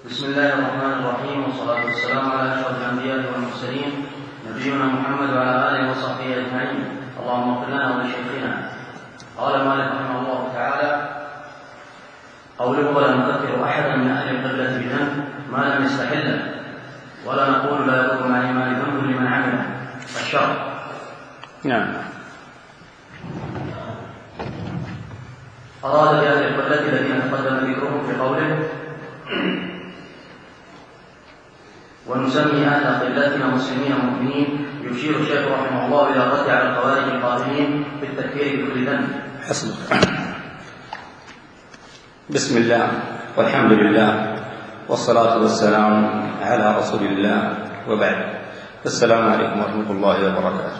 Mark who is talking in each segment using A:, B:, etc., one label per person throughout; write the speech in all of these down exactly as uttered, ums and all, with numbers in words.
A: بسم الله الرحمن الرحيم، والصلاة والسلام على أشرف الأنبياء والمرسلين نبينا محمد وعلى آله وصحبه أجمعين. اللهم اغفر لنا ولشيخنا. قال مالك رحمه الله تعالى: قوله ولا نكفر أحدا من أهل القبلة بذنب ما لم يستحله، ولا نقول لا يضر مع الإيمان ذنب لمن عمله. الشرع.
B: نعم.
A: أراد بأهل القبلة الذين تقدم ذكرهم في قوله: ونسمي أهل قبلتنا مسلمين مؤمنين، يشير الشيخ رحمه الله إلى الرد على الخوارج القائلين بالتكفير بكل ذنب.
B: حسنك. بسم الله والحمد لله والصلاة والسلام على رسول الله، وبعد. السلام عليكم ورحمة الله وبركاته.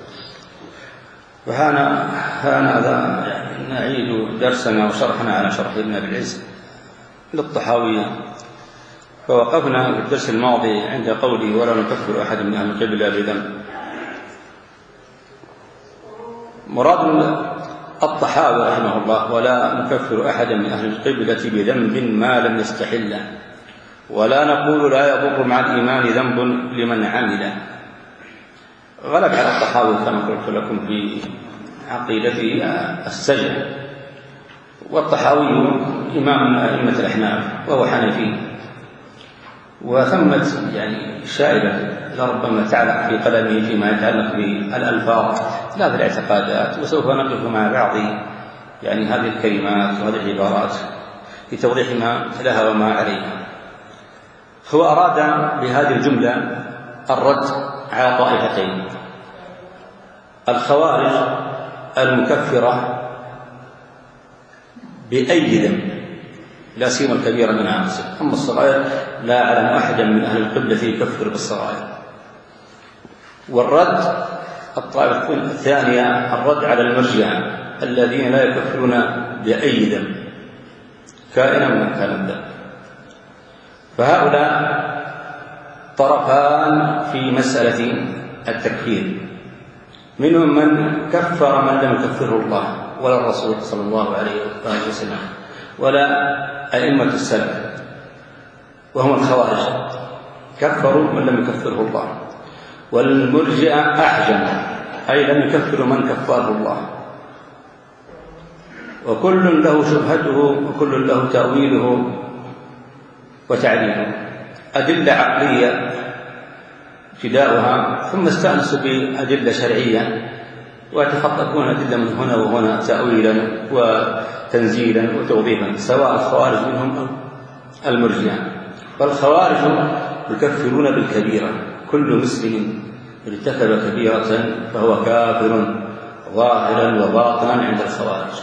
B: وهنا هذا نعيد درسنا وشرحنا على شرح ابن أبي العز للطحاوية، فوقفنا في الدرس الماضي عند قوله ولا نكفر أحد من أهل القبلة بذنب. مراد الطحاوي رحمه الله: ولا نكفر أحدا من أهل القبلة بذنب ما لم يستحله، ولا نقول لا يضر مع الإيمان ذنب لمن عمل. غلب على الطحاوي كما قلت لكم في عقيدته السجن، والطحاوي إمام أئمة الأحناف وهو حنفي، وثمت يعني شائبة لربما تعلق في قلمه فيما يتعلق بالألفاظ لا في الاعتقادات، وسوف نقف مع بعض يعني هذه الكلمات وهذه العبارات في توضيح ما لها وما عليها. هو أراد بهذه الجملة الرد على طائفتين: الخوارج المكفرة بأي ذنب، لا سيما الكبيرة منها، أما الصغائر لا أعلم أحدا من أهل القبلة يكفر بالصغائر. والرد الطائفة الثانية الرد على المرجئة الذين لا يكفرون بأي ذنب كائنا من كان الذنب. فهؤلاء طرفان في مسألة التكفير: منهم من كفر من لم يكفره الله ولا الرسول صلى الله عليه وسلم ولا أئمة السلف، وهم الخوارج، كفروا من لم يكفره الله. والمرجئة أحجم، أي لم يكفروا من كفره الله، وكل له شبهته وكل له تأويله وتعليله، أدلة عقلية ابتداؤها، ثم استأنسوا بأدلة شرعية ويتخطفون أدلة من هنا وهنا تأويلا وتنزيلا وتوضيحا، سواء الخوارج منهم أو المرجئة. فالخوارج يكفرون بالكبيرة، كل مسلم ارتكب كبيرة فهو كافر ظاهرا وباطنا عند الخوارج.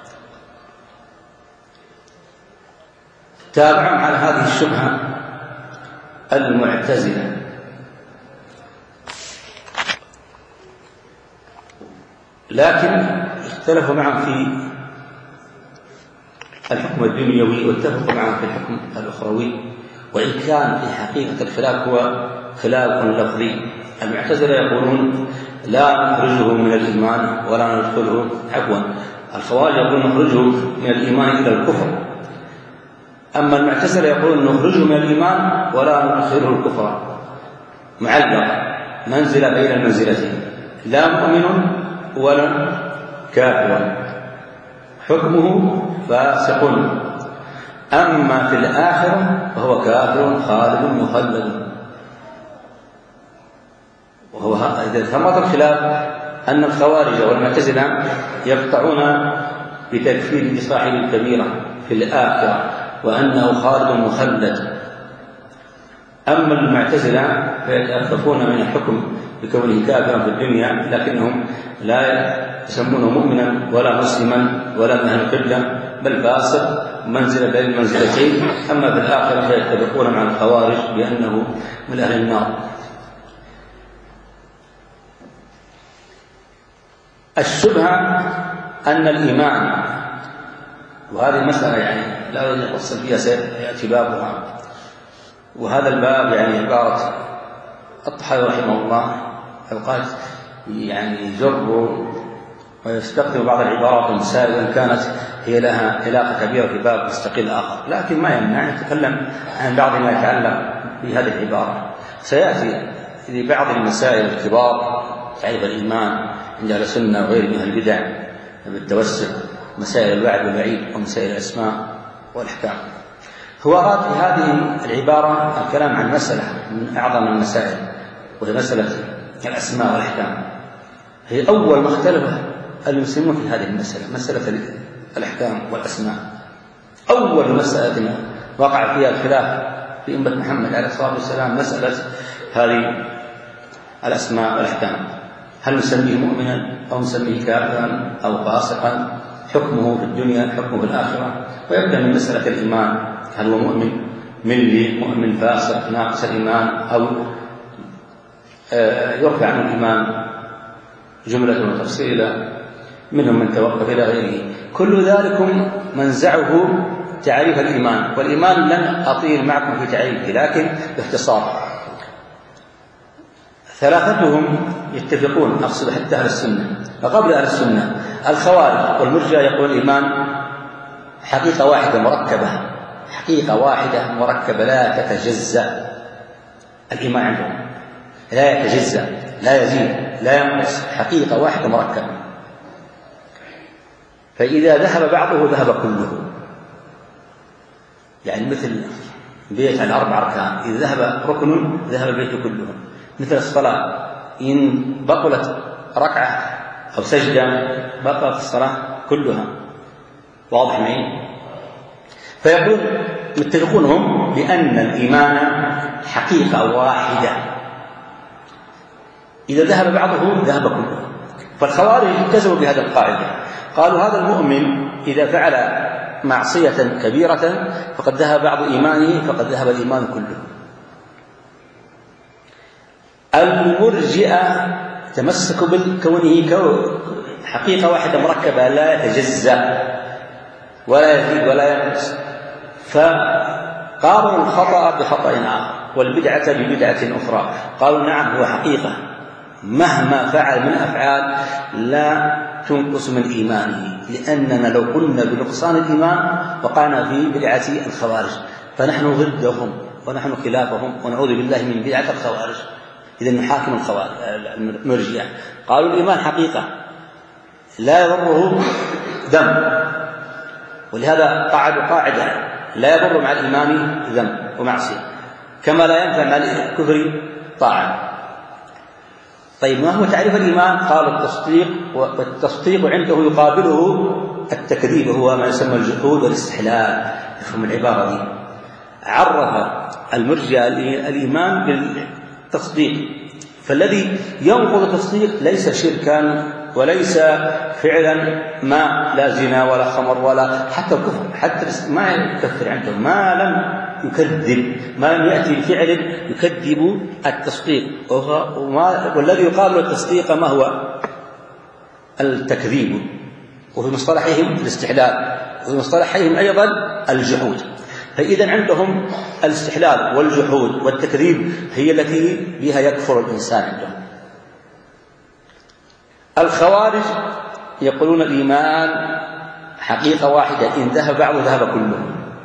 B: تابعا على هذه الشبهة المعتزلة، لكن اختلفوا معا في الحكم الدنيوي واتفقوا معا في الحكم الأخروي، وإن كان في حقيقة الخلاف هو خلاف لفظي. المعتزلة يقولون لا نخرجه من الإيمان ولا ندخله، عفوا الخوارج يقولون نخرجه من الإيمان إلى الكفر، أما المعتزلة يقولون نخرجه من الإيمان ولا ندخله الكفر، معلق منزلة بين المنزلتين، لا مؤمن ولا كافر، حكمه فاسق، أما في الآخرة فهو كافر خالد مخلد. وهو إذا ثمرة الخلاف أن الخوارج والمعتزلة يقطعون بتكفير صاحب الكبيرة في الآخرة وأنه خالد مخلد، أما المعتزلة فيتأخفون من الحكم بكونه كافرا في الدنيا، لكنهم لا يسمونه مؤمنا ولا مسلما ولا من أهل القبلة، بل فاسق منزلة بين المنزلتين. أما في الآخرة فيتفقون مع الخوارج بأنه من أهل النار. الشبهة أن الإيمان، وهذه المسألة يعني لا يجب الفصل فيها، سيأتي بابها، وهذا الباب يعني عبارة الطحاوي رحمه الله أوقات يعني جر ويستخدم بعض العبارات والمسائل وإن كانت هي لها علاقة كبيرة في باب مستقل آخر، لكن ما يمنع أن نتكلم عن بعض ما يتعلق بهذه العبارة. سيأتي لبعض المسائل الكبار تعريف الإيمان عند أهل السنة وغير من البدع بالتوسع، مسائل الوعد والوعيد ومسائل الأسماء والأحكام. هو أراد في هذه العبارة الكلام عن مسألة من أعظم المسائل، وهي مسألة الأسماء والأحكام. هي أول ما اختلف المسلمون في هذه المسألة، مسألة الأحكام والأسماء. أول مسألة وقع فيها الخلاف في أمة محمد عليه الصلاة والسلام مسألة هذه الأسماء والأحكام، هل نسميه مؤمنا أو نسميه كافرا أو فاسقا، حكمه في الدنيا حكمه في الآخرة. ويبدأ من مسألة الإيمان، هل هو مؤمن ملي مؤمن فاسق ناقص الإيمان، أو يرفع عن الإيمان جملة وتفصيلا، منهم من توقف إلى غيره. كل ذلك منزعه تعريف الإيمان، والإيمان لن أطيل معكم في تعريفه لكن باختصار. ثلاثتهم يتفقون، أقصد حتى أهل السنة وقبل أهل السنة. الخوارج والمرجئة يقول الإيمان حقيقة واحدة مركبة، حقيقة واحدة مركبة لا تتجزأ. الإيمان عندهم لا يتجزأ، لا يزيد لا ينقص، حقيقة واحدة مركبة. فإذا ذهب بعضه ذهب كله، يعني مثل بيت على أربع أركان، إذا ذهب ركن ذهب البيت كله. مثل الصلاة، إن بطلت ركعة أو سجدة بطلت الصلاة كلها. واضح معي؟ فيقول متفقون هم بأن الإيمان حقيقة واحدة، إذا ذهب بعضه ذهب كله. فالخوارج التزموا بهذه القاعدة، قالوا هذا المؤمن إذا فعل معصية كبيرة فقد ذهب بعض إيمانه، فقد ذهب الإيمان كله. المرجئة تمسكوا بالكونه حقيقة واحدة مركبة لا يتجزأ ولا يزيد ولا ينقص، فقارنوا الخطأ بخطأ آخر والبدعة ببدعة أخرى. قالوا نعم هو حقيقة مهما فعل من أفعال لا تنقص من إيمانه، لأننا لو قلنا بنقصان الإيمان وقعنا في بدعة الخوارج، فنحن ضدهم ونحن خلافهم ونعوذ بالله من بدعة الخوارج. إذا نحاكم الخوارج المرجئة. قالوا الإيمان حقيقة لا يضره ذنب، ولهذا قعدوا قاعدة لا يضر مع الإيمان ذنب ومعصية، كما لا ينفع مع الكفر طاعة. طيب ما هو تعريف الإيمان؟ قال التصديق، والتصديق عنده يقابله التكذيب، هو ما يسمى الجحود والاستحلال. يفهم العبارة دي. عرف المرجئة الإيمان بالتصديق، فالذي ينقض التصديق ليس شركا وليس فعلا ما لا زنا ولا خمر ولا حتى الكفر، حتى ما يكفر عندهم ما لم يكذب، ما لم يأتي بفعل يكذب التصديق. والذي يقابل التصديق ما هو؟ التكذيب، وفي مصطلحهم الاستحلال، وفي مصطلحهم أيضا الجحود. فإذا عندهم الاستحلال والجحود والتكذيب هي التي بها يكفر الإنسان عندهم. الخوارج يقولون الإيمان حقيقة واحدة، إن ذهب بعضه ذهب كله.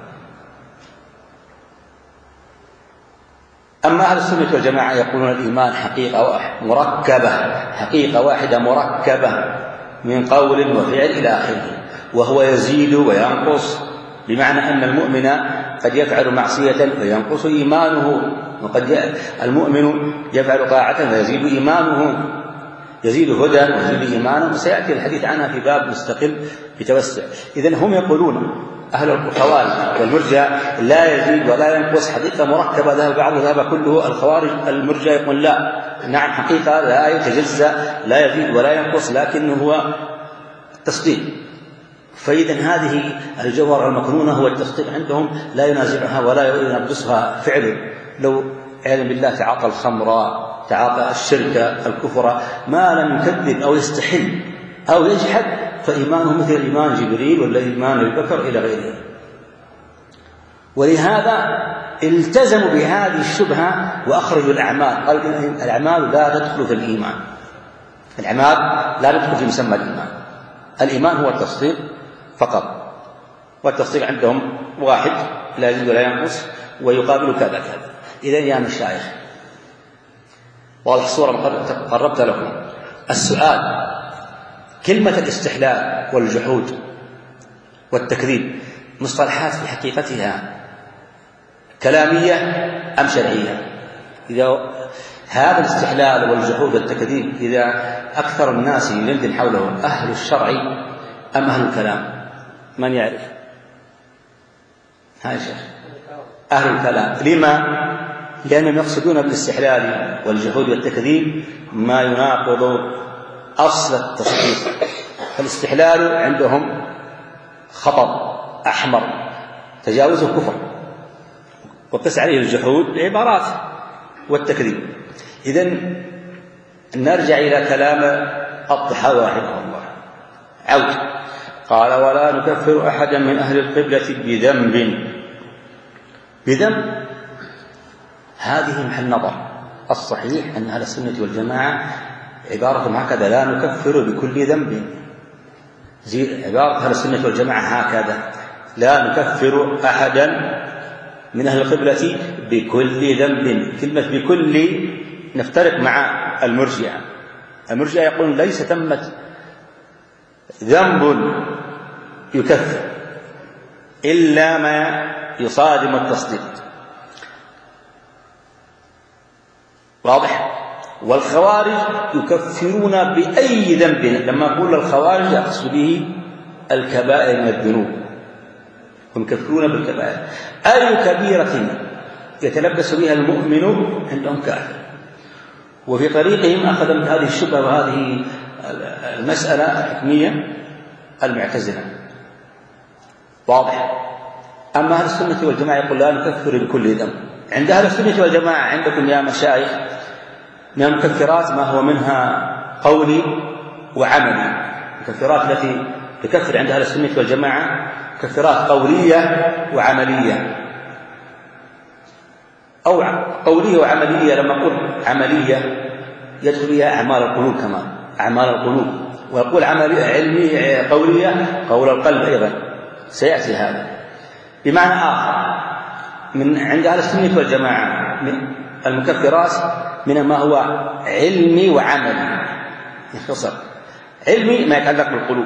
B: أما أهل السنة والجماعة يقولون الإيمان حقيقة مركبة، حقيقة واحدة مركبة من قول وفعل إلى آخره، وهو يزيد وينقص، بمعنى أن المؤمن قد يفعل معصية فينقص إيمانه، وقد المؤمن يفعل طاعة فيزيد إيمانه، يزيد هدى ويزيد إيمانه، وسيأتي الحديث عنها في باب مستقل بتوسع. إذن هم يقولون أهل الخوارج والمرجئة لا يزيد ولا ينقص، حقيقة مركبة ذهب بعضه ذهب كله. الخوارج المرجئة يقول لا، نعم حقيقة لا يتجزأ لا يزيد ولا ينقص، لكنه هو التصديق. فإذا هذه الجوهر المكنونة هو التصديق عندهم، لا ينازعها ولا ينبسها فعل. لو عياذا بالله تعاطى الخمر، تعاطى الشرك الكفر، ما لم يكذب أو يستحل أو يجحد فإيمانه مثل إيمان جبريل ولا إيمان أبي بكر إلى غيره. ولهذا التزموا بهذه الشبهة وأخرجوا الأعمال، قالوا الأعمال لا تدخل في الإيمان، الأعمال لا تدخل في مسمى الإيمان. الإيمان هو التصديق فقط، والتصديق عندهم واحد لا يزيد ولا ينقص ويقابل كذا كذا. إذن يا مشايخ، واضح الصورة قربت لكم. السؤال: كلمة الاستحلال والجحود والتكذيب مصطلحات في حقيقتها كلامية أم شرعية؟ إذا هذا الاستحلال والجحود والتكذيب إذا أكثر الناس يندن حوله أهل الشرع أم أهل الكلام؟ من يعرف؟ هاي شيخ أهل الكلام. لما؟ لأنهم يقصدون بالاستحلال والجحود والتكذيب ما يناقض أصل التصديق. فالاستحلال عندهم خطر أحمر تجاوزه كفر، وقس عليه الجحود بعبارات والتكذيب. إذن نرجع إلى كلام الطحاوي رحمه الله. عود قال: ولا نكفر أحدا من أهل القبلة بذنب. بذنب هذه محل نظر. الصحيح أن أهل السنة والجماعة عبارتهم هكذا: لا نكفر بكل ذنب. زي عبارة أهل السنة والجماعة هكذا: لا نكفر أحدا من أهل القبلة بكل ذنب. كلمة بكل نفترق مع المرجئة. المرجئة يقولون ليس ثمة ذنب يكفر إلا ما يصادم التصديق. واضح؟ والخوارج يكفرون بأي ذنب. لما أقول الخوارج أقصد به الكبائر من الذنوب، هم يكفرون بالكبائر. أي كبيرة يتلبس بها المؤمن عندهم كافر. وفي طريقهم أخذ من هذه الشبهة وهذه المسألة الحكمية المعتزلة. واضح؟ أما أهل السنة والجماعة يقول لا نكفر بكل ذنب. عند أهل السنة والجماعة عندكم يا مشايخ من المكفرات ما هو منها قولي وعملي. المكفرات التي تكفر عند أهل السنة والجماعة مكفرات قولية وعملية، أو قولية وعملية. لما أقول عملية يدخل فيها أعمال القلوب كمان، أعمال القلوب. ويقول عملية علمية قولية قول القلب أيضا، سيأتي هذا. بمعنى آخر من عند أهل السنة والجماعة من المكفرات من ما هو علمي وعملي. يختصر: علمي ما يتعلق بالقلوب،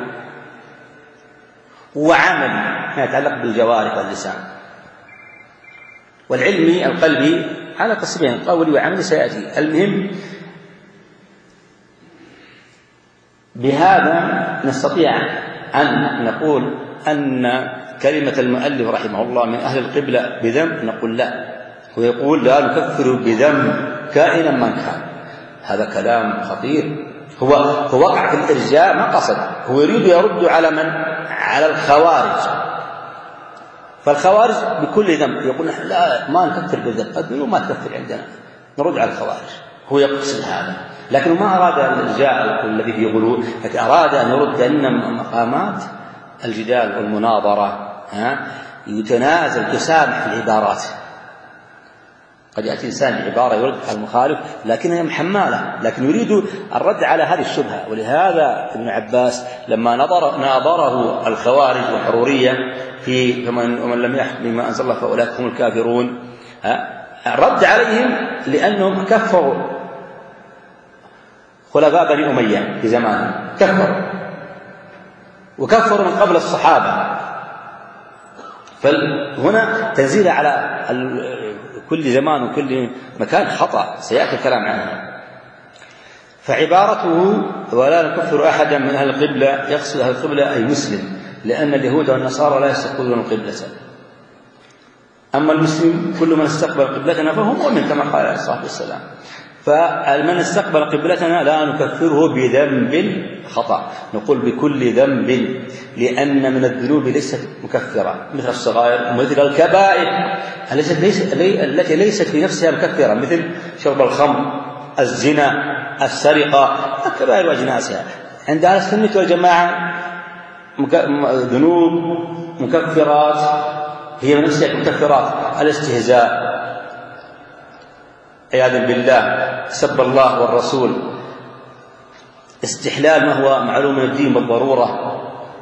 B: وعملي ما يتعلق بالجوارح واللسان. والعلمي القلبي على قسمين، قولي وعملي، سيأتي. المهم بهذا نستطيع أن نقول أن كلمة المؤلف رحمه الله من أهل القبلة بذنب، نقول لا. هو يقول لا نكفر بذنب كائنا من كان. هذا كلام خطير. هو هو وقع في الإرجاء ما قصد، هو يريد يرد على من؟ على الخوارج. فالخوارج بكل ذنب يقول لا ما نكفر بالذنب، الذنوب ما تكفر عندنا، نرد على الخوارج. هو يقصد هذا، لكن ما أراد الإرجاء الذي في غلو، لكن أراد أن يرد أن مقامات الجدال والمناظرة ها يتنازل تسامح في العبارات. قد يأتي إنسان بعبارة يرد على المخالف لكنها محمالة، لكن يريد الرد على هذه الشبهة. ولهذا ابن عباس لما نظر ناظره الخوارج والحرورية في ومن لم يحكم بما أنزل الله فأولئك هم الكافرون، رد عليهم لأنهم كفروا خلفاء بني أمية في زمانهم، كفروا وكفروا من قبل الصحابة. فهنا تنزيل على كل زمان وكل مكان خطأ سيأتي الكلام عنه. فعبارته ولا نكفر أحدا من أهل القبلة يقصد أهل القبلة أي مسلم، لأن اليهود والنصارى لا يستقبلون القبلة. أما المسلم كل من استقبل قبلتنا فهو مؤمن كما قال عليه الصلاة والسلام. فمن استقبل قبلتنا لا نكفره بذنب خطأ، نقول بكل ذنب، لأن من الذنوب ليست مكفرة مثل الصغائر ومثل الكبائر التي ليست في نفسها مكفرة، مثل شرب الخمر، الزنا، السرقة، الكبائر وأجناسها. عند أهل السنة والجماعة ذنوب مكفرات هي من نفسها مكفرات: الاستهزاء عياذا بالله، سب الله والرسول، استحلال ما هو معلوم من الدين بالضرورة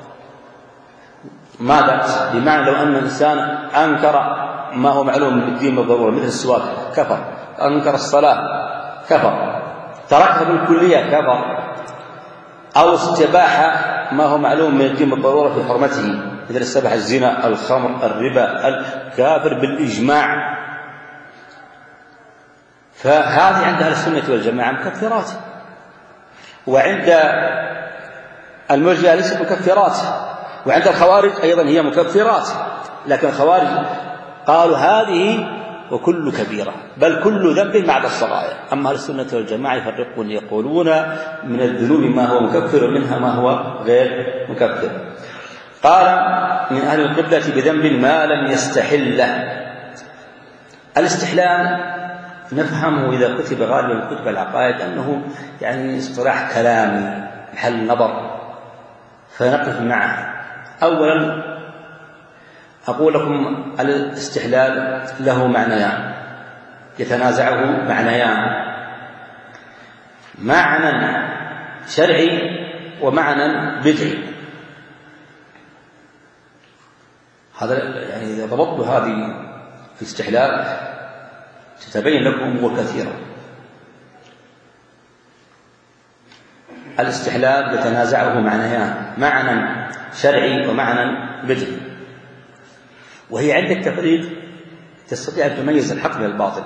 B: ما بأس، بمعنى لو أن الإنسان أنكر ما هو معلوم من الدين بالضرورة مثل السواك كفر، أنكر الصلاة كفر، تركها بالكلية كفر، أو استباح ما هو معلوم من الدين بالضرورة في حرمته مثل استباح الزنا الخمر الربا الكافر بالإجماع. فهذه عند أهل السنة والجماعة مكفرات، وعند المرجئة ليست مكفرات، وعند الخوارج أيضا هي مكفرات، لكن الخوارج قالوا هذه وكل كبيرة بل كل ذنب بعد الصغائر. أما أهل السنة والجماعة يفرقون يقولون من الذنوب ما هو مكفر ومنها ما هو غير مكفر. قال من أهل القبلة بذنب ما لم يستحله. الاستحلال نفهمه إذا كتب غالبا كتب العقائد أنه يعني اصطلاح كلامي محل نظر، فنقف معه. أولا أقول لكم الاستحلال له معنيان يتنازعه معنيان، معنى شرعي ومعنى بدعي. هذا يعني إذا ضبطت هذه الاستحلال ستبين لكم أمور كثيرة. الاستحلال يتنازعه معنيان، معنى شرعي ومعنى بدعي، وهي عند التفريق تستطيع أن تميز الحق من الباطل،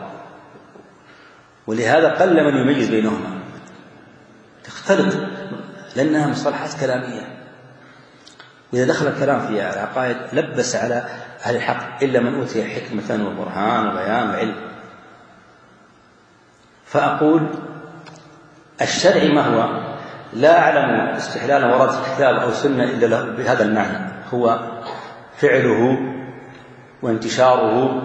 B: ولهذا قل من يميز بينهما، تختلط لأنها مصطلحات كلامية، وإذا دخل الكلام في العقائد لبس على أهل الحق إلا من أوتي حكمة وبرهان وبيان وعلم. فأقول الشرعي ما هو؟ لا أعلم استحلالا ورد في كتاب أو سنة إلا له بهذا المعنى، هو فعله وانتشاره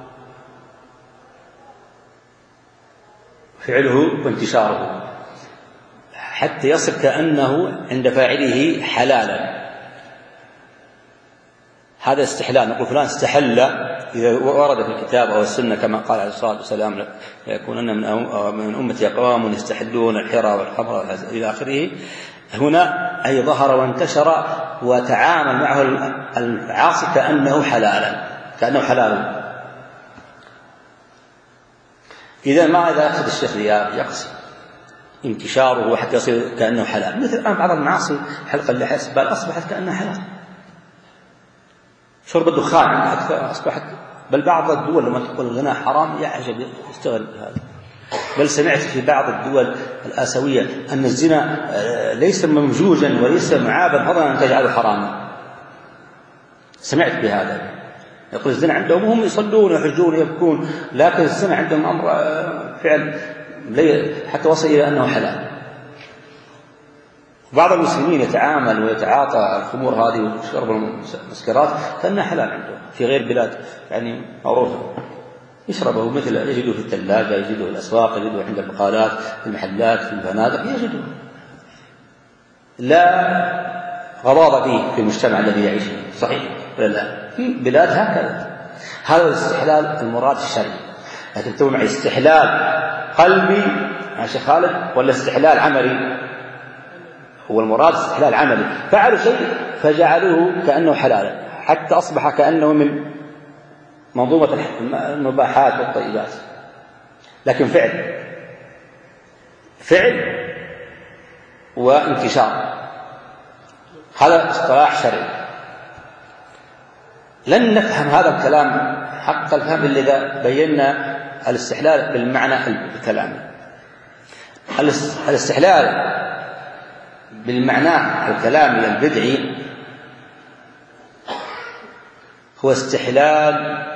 B: فعله وانتشاره حتى يصل كأنه عند فاعله حلالا. هذا استحلال، نقول فلان استحل إذا ورد في الكتاب أو السنة كما قال عليه الصلاة والسلام يكونن من أمتي أقوام يستحلون الحرى والخمر إلى آخره. هنا أي ظهر وانتشر وتعامل معه العاصي كأنه حلالا كأنه حلال. إذا ماذا يقصد الشيخ يقصد انتشاره حتى يصير كأنه حلال؟ مثل الآن بعض المعاصي حلق اللحية بل أصبحت كأنها حلال، شرب الدخان أكثر أصبحت، بل بعض الدول لما تقول الغناء حرام يعجب يستغل هذا. بل سمعت في بعض الدول الآسيوية أن الزنا ليس ممجوجا وليس معابا فضلا أن تجعله حراما. سمعت بهذا، يقول الزنا عندهم هم يصلون ويحجون ويبكون، لكن الزنا عندهم أمر فعل حتى وصل إلى أنه حلال. بعض المسلمين يتعامل ويتعاطى الخمور هذه وشرب المسكرات كأنها حلال عندهم في غير بلاد يعني معروفة، يشربه مثل يجده في الثلاجة، يجده في الأسواق، يجده عند البقالات في المحلات في الفنادق، يجده لا غضاضة فيه في المجتمع الذي يعيش فيه. صحيح ولا لا؟ في بلاد هكذا. هذا الاستحلال المراد الشرعي. لكن تقول معي استحلال قلبي يا شيخ خالد ولا استحلال عملي؟ هو المراد استحلال عملي، فعلوا شيء فجعلوه كأنه حلالا حتى أصبح كأنه من منظومة المباحات والطيبات، لكن فعل فعل وانتشار. هذا اصطلاح شرعي. لن نفهم هذا الكلام حق الفهم إلا إذا بينا الاستحلال بالمعنى الكلامي. الاستحلال بالمعنى الكلامي البدعي هو استحلال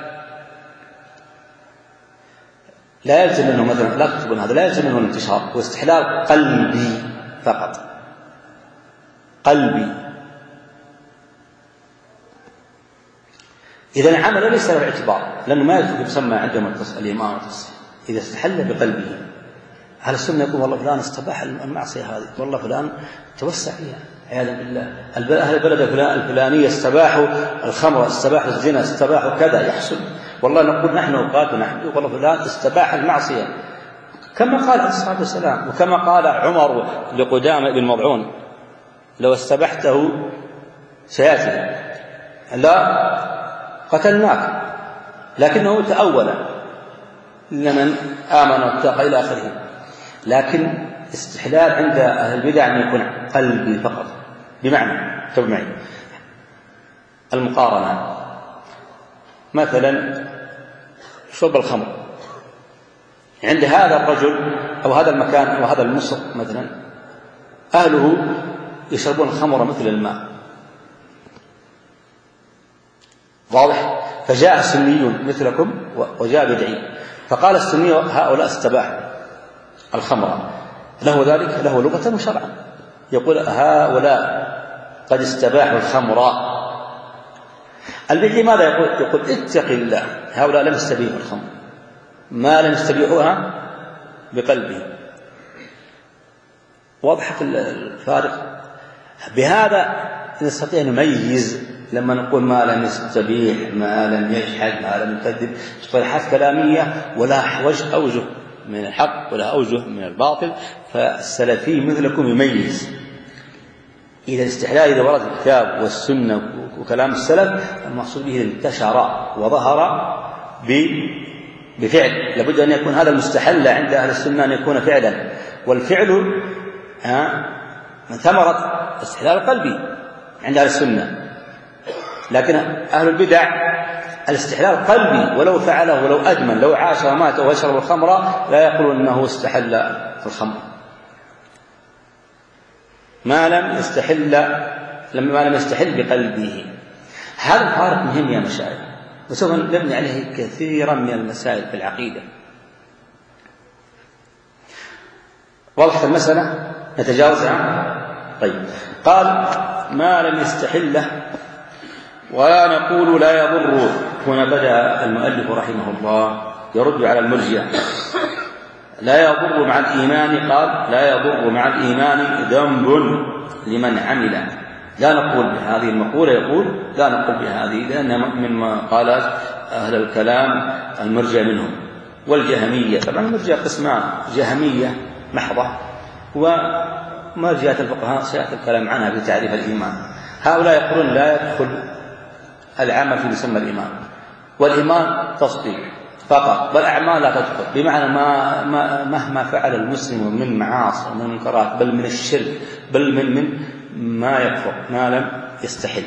B: لا يلزم منه مثلا لا تكتبون هذا لا يلزم منه الانتشار، هو استحلال قلبي فقط، قلبي. إذا العمل ليس له اعتبار لأنه ما يدخل يسمى عندهم الإيمان والتصديق. إذا استحل بقلبه أهل السنة يقول والله فلان استباح المعصية هذه، والله فلان توسع فيها عياذا بالله، أهل البلد الفلانية استباحوا الخمر، استباحوا الزنا، استباحوا كذا، يحصل والله نقول نحن وقاتنا نحن والله فلان استباح المعصية كما قال عليه الصلاة والسلام، وكما قال عمر لقدامة بن مضعون: لو استبحته سيأتي لا قتلناك، لكنه تأول لمن آمن واتقى إلى آخره. لكن استحلال عند أهل البدع أن يكون قلبي فقط، بمعنى تبع معي المقارنة، مثلا شرب الخمر عند هذا الرجل أو هذا المكان أو هذا المصر مثلا أهله يشربون الخمر مثل الماء، واضح؟ فجاء السنيون مثلكم وجاء بدعي، فقال السني هؤلاء استباحوا الخمر، له ذلك له لغة وشرعا، يقول هؤلاء قد استباحوا الخمر. البدعي ماذا يقول؟ يقول اتق الله، هؤلاء لم يستبيحوا الخمر، ما لم يستبيحوها بقلبه. واضحة الفارق؟ بهذا نستطيع أن نميز لما نقول ما لم يستبيح، ما لم يجحد، ما لم يكذب، مصطلحات كلامية ولا وجه أوجه من الحق ولا أوجه من الباطل. فالسلفي مثلكم يميز. إذا الاستحلال إذا ورد الكتاب والسنة وكلام السلف المقصود به انتشر وظهر بفعل، لابد أن يكون هذا المستحل عند أهل السنة أن يكون فعلا، والفعل من ثمرة استحلال قلبي عند أهل السنة. لكن أهل البدع الاستحلال قلبي، ولو فعله ولو أدمن، لو عاش ومات ويشرب الخمر لا يقول أنه استحل الخمر ما لم يستحل ما لم يستحل بقلبه. هذا الفارق مهم يا مشايخ، وسوف نبني عليه كثيرا من المسائل في العقيدة. واضح المسألة؟ نتجاوزها. طيب، قال ما لم يستحله ولا نقول لا يضر. هنا بدأ المؤلف رحمه الله يرد على المرجئة. لا يضر مع الإيمان، قال لا يضر مع الإيمان ذنب لمن عمل. لا نقول بهذه المقولة، يقول لا نقول بهذه، لأنها مما قالت أهل الكلام المرجئة منهم والجهمية. طبعا المرجئة قسمان، جهمية محضة ومرجئة الفقهاء سيأتي الكلام عنها في تعريف الإيمان. هؤلاء يقولون لا يدخل العمل في مسمى الإيمان، والإيمان تصديق فقط، والأعمال لا تدخل، بمعنى ما ما مهما فعل المسلم من معاصي ومن منكرات بل من الشرك بل من من ما يكفر ما لم يستحل.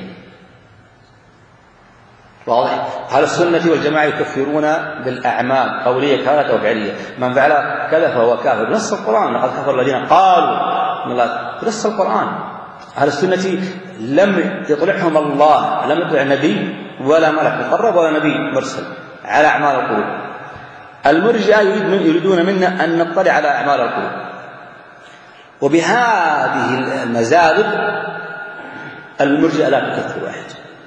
B: واضح؟ أهل السنة والجماعة يكفرون بالأعمال قولية كانت أو فعلية، من فعل كذا فهو كافر بنص القرآن، لقد كفر الذين قالوا بنص القرآن. أهل السنة لم يطلعهم الله، لم يطلع نبي ولا ملك مقرب ولا نبي مرسل على أعمال القلوب. المرجئة يريدون منا أن نطلع على أعمال القلوب، وبهذه المزالق المرجئة لا تكفر واحد.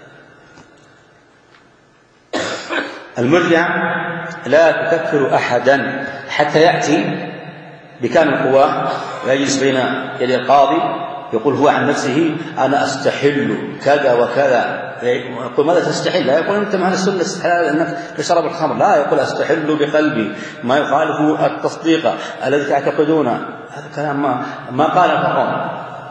B: المرجئة لا تكفر أحدا حتى يأتي بكامل القوة ويجلس بين يدي القاضي يقول هو عن نفسه أنا أستحل كذا وكذا. يقول ماذا تستحل؟ لا يقول أنت معنى السنة استحلال أنك تشرب الخمر، لا، يقول أستحل بقلبي ما يخالف التصديق الذي تعتقدون. هذا كلام ما, ما قال فرعون،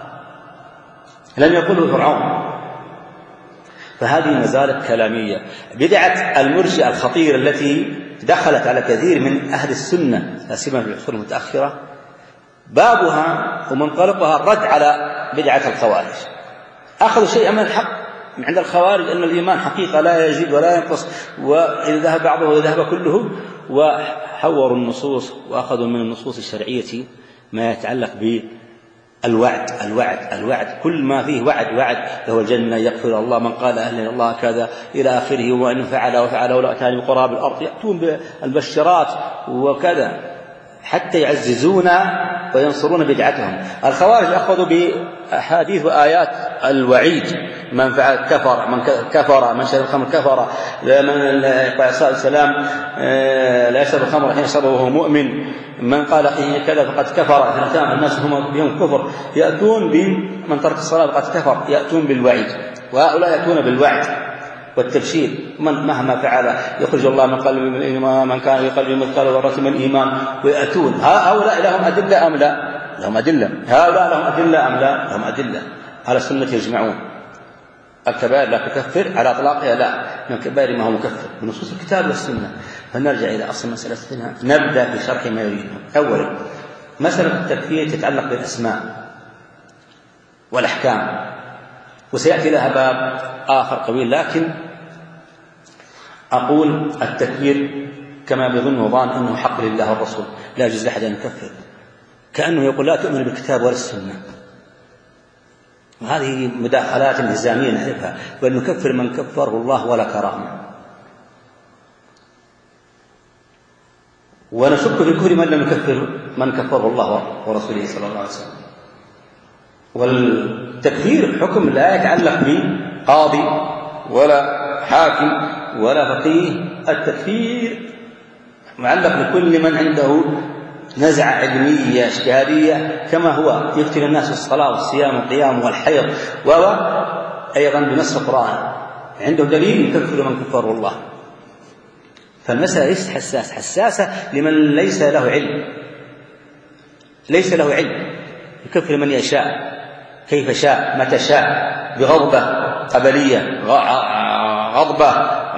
B: لم يقوله فرعون. فهذه مزالق كلامية. بدعة المرجئة الخطيرة التي دخلت على كثير من أهل السنة لا سيما في العصور المتأخرة بابها ومنطلقها الرد على بدعة الخوارج. أخذوا شيئا من الحق من عند الخوارج أن الإيمان حقيقة لا يزيد ولا ينقص، وإذا ذهب بعضه وذهب كله، وحوروا النصوص وأخذوا من النصوص الشرعية ما يتعلق بالوعد الوعد الوعد كل ما فيه وعد وعد له الجنة، يغفر الله من قال أهل الله كذا إلى آخره، وإن فعل وفعل ولا كان بقراب الأرض، يأتون بالبشرات وكذا حتى يعززون وينصرون بدعتهم. الخوارج أخذوا بأحاديث وآيات الوعيد، من فعل كفر، من كفر، من شرب الخمر كفر، من قال صلى الله عليه وسلم لا يشرب الخمر حين يشربه وهو مؤمن، من قال حين كذا فقد كفر، فنتام الناس هم بهم كفر. يأتون بمن ترك الصلاة فقد كفر، يأتون بالوعيد، وهؤلاء يأتون بالوعد والتبشير، من مهما فعل يخرج الله من قلب من كان في قلبه مثقال ذرة من الإيمان ويأتون. هؤلاء لهم أدلة أم لا؟ لهم أدلة. هؤلاء لهم أدلة أم لا؟ لهم أدلة. أهل السنة يجمعون الكبائر لا تكفر على إطلاقها، لا، من الكبائر ما هو مكفر بنصوص الكتاب والسنة. فنرجع إلى أصل مسألتنا، نبدأ في شرح ما يريده. أولا، مسألة التكفير تتعلق بالأسماء والأحكام، وسيأتي لها باب آخر طويل، لكن أقول التكفير كما بظن وظان أنه حق لله والرسول، لا يجوز لأحد أن يكفر، كأنه يقول لا تؤمن بالكتاب ولا السنة. وهذه مداخلات التزامية نعرفها، بل نكفر من كفره الله ولا كرامة، ونشك في كفر من لم يكفر من كفره الله ورسوله صلى الله عليه وسلم. والتكفير حكم لا يتعلق بقاضي ولا حاكم ولا فقيه، التكفير معلق بكل من عنده نزعة علمية اجتهادية، كما هو يقتل الناس في الصلاة والصيام والقيام والحيض، وأيضا بنص القرآن عنده دليل يكفر من كفره الله. فالمسألة ليست حساسة، حساسة لمن ليس له علم، ليس له علم يكفر من يشاء كيف شاء متى شاء، بغضبة قبلية، غضبة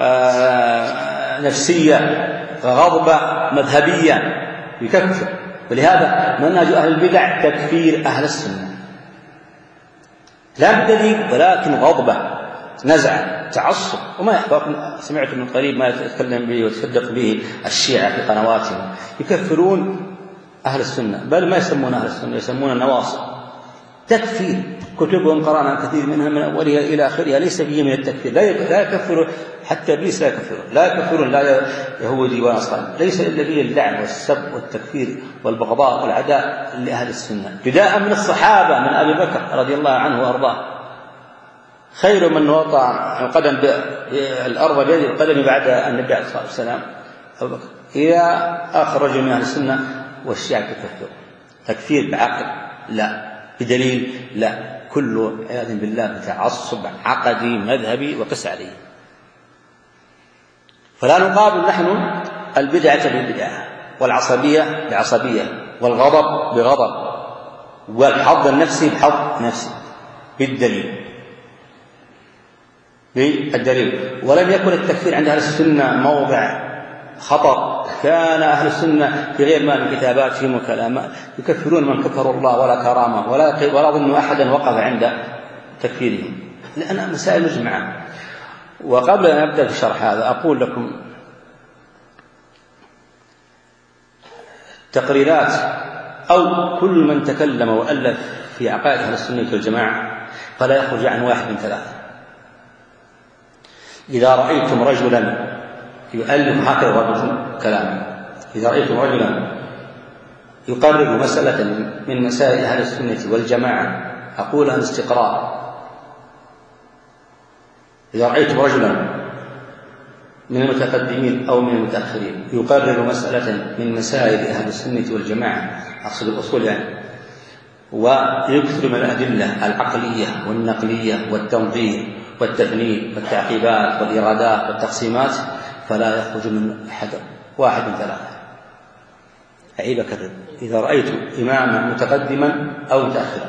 B: نفسية، غضبة مذهبية يكفر. ولهذا منهج أهل البدع تكفير أهل السنة، لا بدليل ولكن غضبة، نزعة، تعصب. وما يحفظكم، سمعت من قريب ما يتكلم به ويتصدق به الشيعة في قنواتهم، يكفرون أهل السنة، بل ما يسمون أهل السنة، يسمون النواصب. تكفير كتبهم قرأنا كثير منها من أولها إلى آخرها ليس فيه من التكفير، لا يكفر حتى إبليس لا يكفر، لا يكفرون لا يهودي ولا نصراني، ليس إلا فيه اللعن والسب والتكفير والبغضاء والعداء لأهل السنة، بداء من الصحابة، من أبي بكر رضي الله عنه وأرضاه، خير من وضع القدم الأرض بيد القدم بعد النبي عليه الصلاة والسلام أبو بكر، إلى آخر رجل من أهل السنة. والشيعة تكفر تكفير بعقل لا، بدليل لا، كله عياذا بالله بتعصب عقدي مذهبي وقس عليه. فلا نقابل نحن البدعة بالبدعة، والعصبية بعصبية، والغضب بغضب، والحظ النفسي بحظ نفسي، بالدليل بالدليل. ولم يكن التكفير عند أهل السنة موضع خطر، كان أهل السنة في غير ما من كتاباتهم وكلامات يكفرون من كفر الله ولا كرامة، ولا ولا ظن أحدا وقف عند تكفيرهم، لأن مسائل مجمعة. وقبل أن أبدأ في شرح هذا أقول لكم تقريرات أو كل من تكلم وألف في عقائد أهل السنة والجماعة فلا يخرج عن واحد من ثلاثة. إذا رأيتم رجلا يؤلف هكذا رجل كلام، إذا رأيتم رجلا يقرر مسألة من مسائل أهل السنة والجماعة أقول عن استقراء، إذا رأيتم رجلا من المتقدمين أو من المتأخرين يقرر مسألة من مسائل أهل السنة والجماعة، أقصد الأصول يعني، ويكثر من الأدلة العقلية والنقلية والتنظير والتفنيد والتعقيبات والإرادات والتقسيمات، فلا يخرج من أحد واحد من ثلاثة. أعيد أكرر، إذا رأيت إماما متقدما أو متأخرا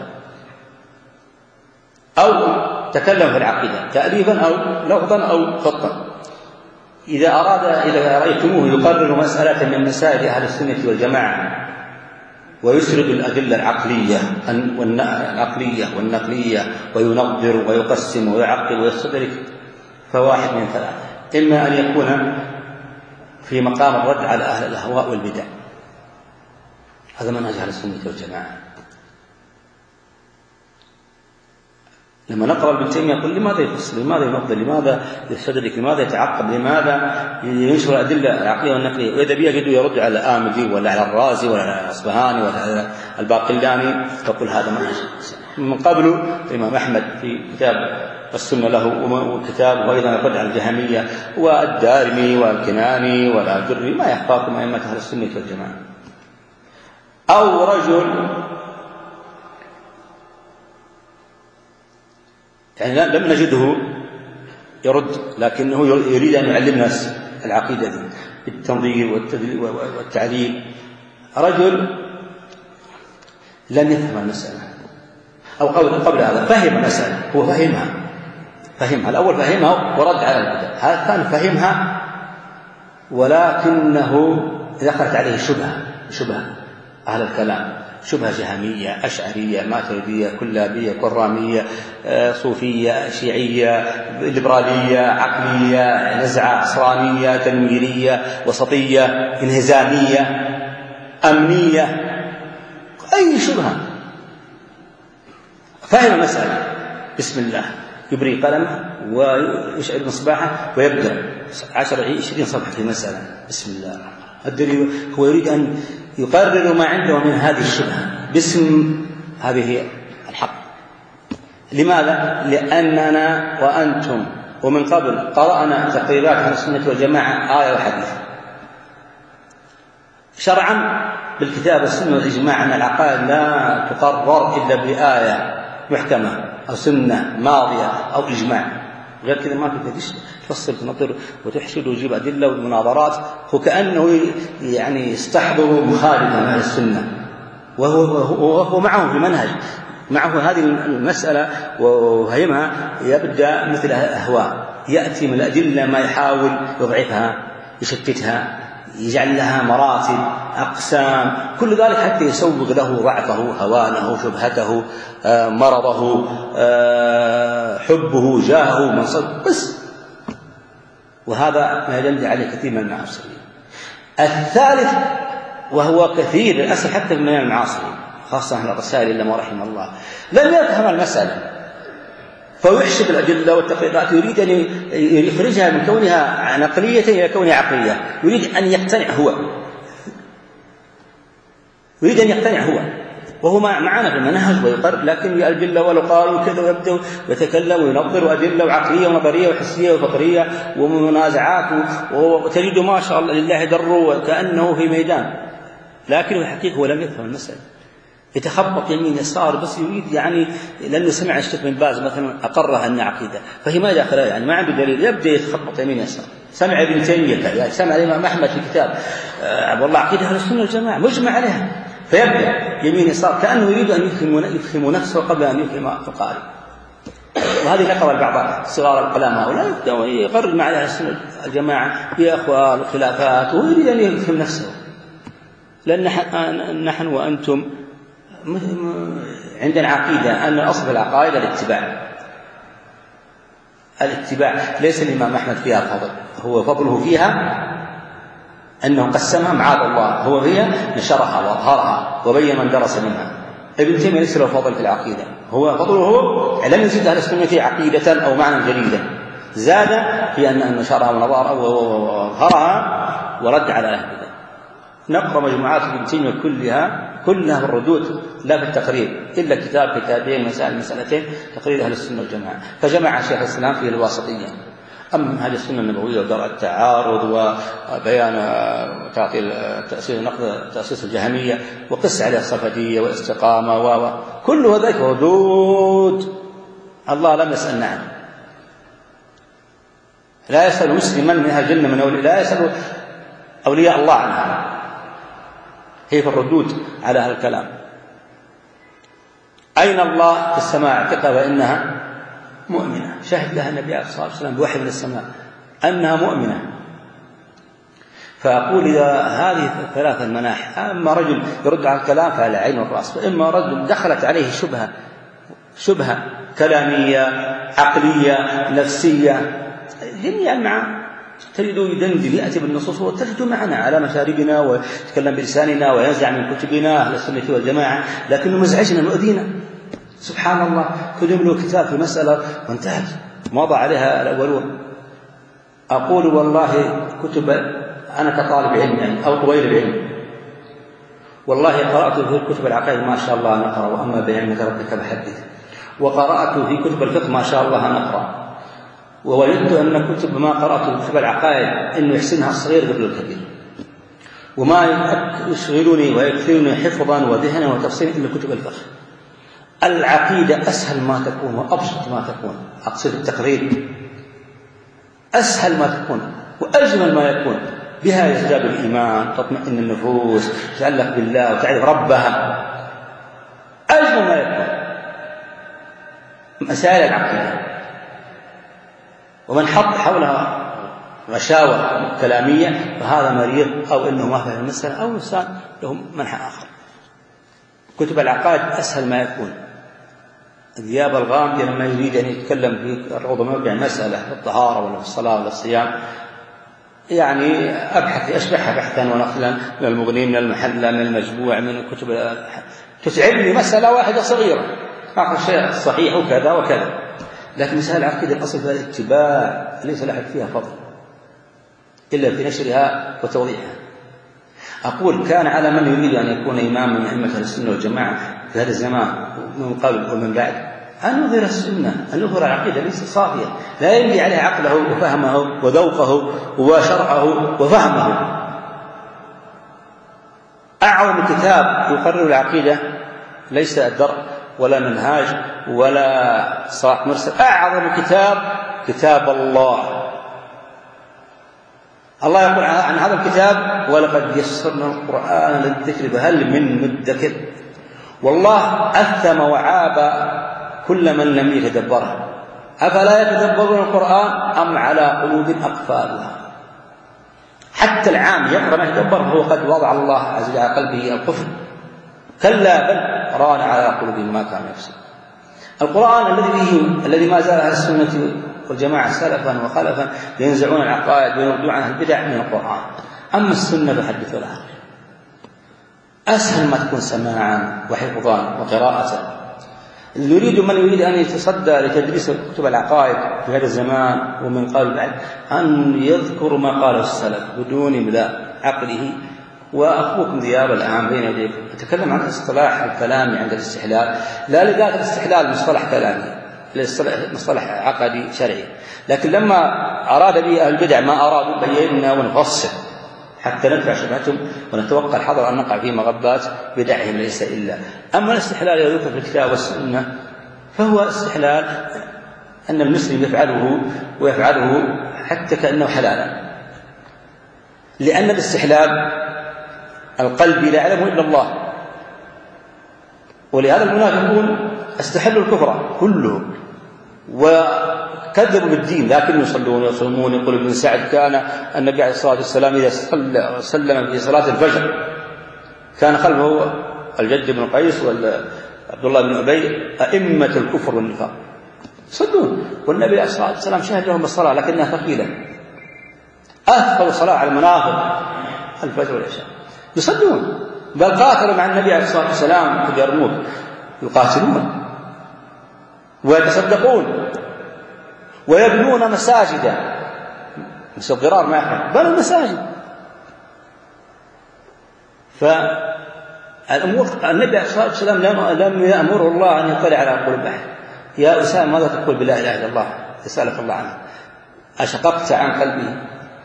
B: أو تكلم في العقيدة تأليفا أو لفظا أو خطا، إذا أراد إذا رأيتموه يقرر مسألة من مسائل أهل السنة والجماعة ويسرد الأدلة العقلية والعقلية والنقلية وينظر ويقسم ويعقل ويستدرك، فواحد من ثلاثة، إما أن يكون في مقام الرد على أهل الأهواء والبدع، هذا منهج أهل السنة والجماعة. لما نقرأ ابن تيمية يقول لماذا يفصل، لماذا ينظر، لماذا يستدرك، لماذا يتعقب، لماذا ينشر الأدلة العقلية والنقلية، وإذا بيجد يرد على آمدي ولا على الرازي ولا على الأصبهاني ولا على الباقلاني، فقل هذا منهج. من قبل الإمام أحمد في كتاب السنة له وكتاب، وأيضا يرد على الجهمية والدارمي والكناني والآجري، ما يحفظكم أئمة أهل السنة والجماعة. أو رجل يعني لم نجده يرد، لكنه يريد أن يعلم الناس العقيدة دي بالتنظير والتعليل. رجل لم يفهم المسألة، أو قبل, قبل هذا فهم المسألة، هو فهمها فهمها الأول فهمها ورد على البدع، هذا الثاني فهمها ولكنه دخلت عليه شبهة شبهة أهل الكلام، شبهة جهمية أشعرية ماتريدية كلابية كرامية صوفية شيعية ليبرالية عقلية نزعة عصرانية تنويرية وسطية انهزامية أمنية، أي شبهة. فهم المسألة بسم الله، يبري قلمه ويشعل مصباحه ويبدأ عشر عشرين صفحة في مسألة بسم الله الدليل. هو يريد أن يقرر ما عنده من هذه الشبهة باسم هذه الحق. لماذا؟ لأننا وأنتم ومن قبل قرأنا تقريرات عن السنة والجماعة آية وحديث شرعا بالكتاب والسنة والإجماع أن العقائد لا تقرر إلا بآية محكمة أو سنة ماضية أو إجماع، غير كذا ما في تدش تفصل تنظر وتحشد ويجيب أدلة والمناظرات، هو كأنه يعني يستحضر مخالفا من السنة وهو, وهو معه في المنهج، معه هذه المسألة وفهمها، يبدأ مثل أهواء يأتي من الأدلة ما يحاول يضعفها يشتتها يجعل لها مراتب أقسام، كل ذلك حتى يسوغ له ضعفه هوانه شبهته مرضه حبه جاهه منصب بس. وهذا ما يدل عليه كثير من المعاصرين. الثالث وهو كثير للأسف حتى من المعاصرين خاصة أهل الرسائل إلا ما رحم الله، لم يفهم المسألة فيحشد الأدلة والتقريرات، يريد أن يخرجها من كونها نقلية إلى كونها عقلية، يريد أن يقتنع هو يريد أن يقتنع هو وهو معنا في المنهج ويقرر، لكن الأدلة ولو قالوا كذا ويبدأ ويتكلم وينظر أدلة وعقلية ونظرية وحسية وفقرية ومنازعات، وتجد ما شاء الله لله در كأنه في ميدان، لكن الحقيقة هو لم يفهم المسألة، يتخبط يمين يسار بس يريد يعني لأنه سمع الشيخ بن باز مثلا أقرها أن عقيدة فهي ما داخلها يعني ما عنده دليل، يبدأ يتخبط يمين يسار. سمع ابن تيمية يعني سمع الإمام أحمد في كتاب أه والله عقيدة أهل السنة والجماعة مجمع عليها، فيبدأ يمين يسار كأنه يريد أن يفهم, يفهم نفسه قبل أن يفهم القارئ. وهذه نقل بعض صغار الكلام هؤلاء يقرر مع أهل السنة والجماعة في أخوال وخلافات ويريد أن يفهم نفسه، لأن نحن وأنتم عندنا عقيدة أن أصل العقائد الاتباع الاتباع ليس الإمام أحمد فيها فضل، هو فضله فيها أنه قسمها معاذ الله، هو هي نشرها وأظهرها وبين من درس منها. ابن تيمية ليس له فضل في العقيدة، هو فضله لم يزيد أهل السنة عقيدة أو معنى جديدا، زاد في أن نشرها ونظرها وأظهرها ورد على أهل البدع. نقرأ مجموعات ابن تيمية كلها كلها بالردود لا في التقرير إلا كتاب كتابين مسائل مسألتين تقرير أهل السنة والجماعة، فجمع شيخ الإسلام في الواسطية. أما هذه السنة النبوية ودرء التعارض وبيان تعطيل تأسيس نقد تأسيس الجهمية وقس على الصفدية والاستقامة وكل ذلك ردود الله لم يسألنا عنه. لا يسأل مسلما من أهل الجنة من أولياء، لا يسأل أولياء الله عنها، هي في الردود على هذا الكلام. أين الله في السماء؟ اعتقد بأنها مؤمنة، شهد لها النبي عليه الصلاة والسلام بوحي من السماء أنها مؤمنة. فأقول إذا هذه ثلاثة المناحي، أما رجل يرد على الكلام فعلى عين والرأس، وإما رجل دخلت عليه شبهة شبهة كلامية عقلية نفسية جميعا معه، تجد يدندن يأتي بالنصوص وتجد معنا على مشاربنا ويتكلم بلساننا وينزع من كتبنا أهل السنة والجماعة، لكنه مزعجنا مؤذينا. سبحان الله، كل يوم له كتاب في مسألة وانتهت مضى عليها الأولون. أقول والله كتب أنا كطالب علم يعني أو طويل العلم والله قرأت في كتب العقائد ما شاء الله نقرأ، وأما بعلمك ربك بحدث، وقرأت في كتب الفقه ما شاء الله نقرأ، ووجدت أن كتب ما قرأت في كتب العقائد إنه يحسنها الصغير قبل الكبير، وما يشغلني ويكثرني حفظا وذهنا وتفصيلا إلا كتب الفقه. العقيدة أسهل ما تكون وأبسط ما تكون، أقصد التقرير أسهل ما تكون وأجمل ما يكون، بها يزداد الإيمان، تطمئن النفوس، تتعلق بالله وتعرف ربها، أجمل ما يكون مسائل العقيدة. ومن حط حولها غشاوة كلامية فهذا مريض، أو إنه ما فهم المسألة، أو إنسان له منحى آخر. كتب العقائد أسهل ما يكون. ذياب الغامدي لما يريد أن يتكلم في الروضة موضع مسألة في الطهارة ولا في الصلاة ولا الصيام، يعني أبحث أشبحها بحثا ونقلا من المغني من المحلى من المجموع من كتب، تتعبني مسألة واحدة صغيرة آخر شيء صحيح وكذا وكذا. لكن مسائل العقيدة الأصل في الاتباع ليس لأحد فيها فضل إلا في نشرها وتوضيحها. أقول كان على من يريد أن يكون إمام من أئمة السنة والجماعة في هذا الزمان من قبل ومن بعد أن يظهر السنة، أن يظهر العقيدة ليس صافية لا يملي عليه عقله وفهمه وذوقه وشرعه وفهمه. أعظم كتاب يقرر العقيدة ليس الدرء ولا منهاج ولا صلاح مرسل، أعظم كتاب كتاب الله. الله يقول عن هذا الكتاب ولقد يسرنا القرآن للذكر فهل من مدكر. والله أثم وعاب كل من لم يتدبره، أفلا يتدبرون القرآن أم على قلوب أقفالها. حتى العام يقرأ ما يتدبر هو قد وضع الله عز وجل على قلبه القفل، كلا بل ران على قلوبهم ما كانوا يكسبون. القرآن الذي فيه الذي ما زال أهل السنة والجماعة سلفا وخلفا ينزعون العقائد ويردون عنها البدع من القرآن. أما السنة فحدث لها، أسهل ما تكون سماعا وحفظا وقراءة. يريد من يريد أن يتصدى لتدريس كتب العقائد في هذا الزمان ومن قبل بعد أن يذكر ما قاله السلف بدون إملاء عقله. وأخوكم ذياب الآن بين يديكم أتكلم عن الاصطلاح الكلامي عند الاستحلال، لا لذلك الاستحلال مصطلح كلامي، مصطلح عقدي شرعي، لكن لما أراد به أهل البدع ما أرادوا بينا ونفصل حتى ندفع شبهتهم ونتوقع الحذر أن نقع في مغبات بدعهم ليس إلا. أما الاستحلال يذكر في الكتاب والسنة فهو استحلال أن المسلم يفعله ويفعله حتى كأنه حلالا، لأن الاستحلال القلب لا يعلمه إلا الله. ولهذا المنافقون استحلوا الكفر كله وكذبوا بالدين، لكن يصلون ويصومون. يقول ابن سعد كان النبي عليه الصلاة والسلام إذا سلم في صلاة الفجر كان خلفه الجد بن قيس وعبد الله بن أبي أئمة الكفر والنفاق يصلون، والنبي عليه الصلاة والسلام شهد لهم بالصلاة لكنها ثقيلة، أثقل صلاة على المنافق الفجر والعشاء يصلون، بل قاتلوا مع النبي عليه الصلاة والسلام في اليرموك يقاتلون ويتصدقون ويبنون مساجدا، مش الضرار ما يحرم بل المساجد. فالأمور النبي عليه الصلاة والسلام لم يأمره الله أن يطلع على قلوب أحد. يا أسامة ماذا تقول بلا إله إلا الله؟ يسألك الله عنه، أشققت عن قلبه؟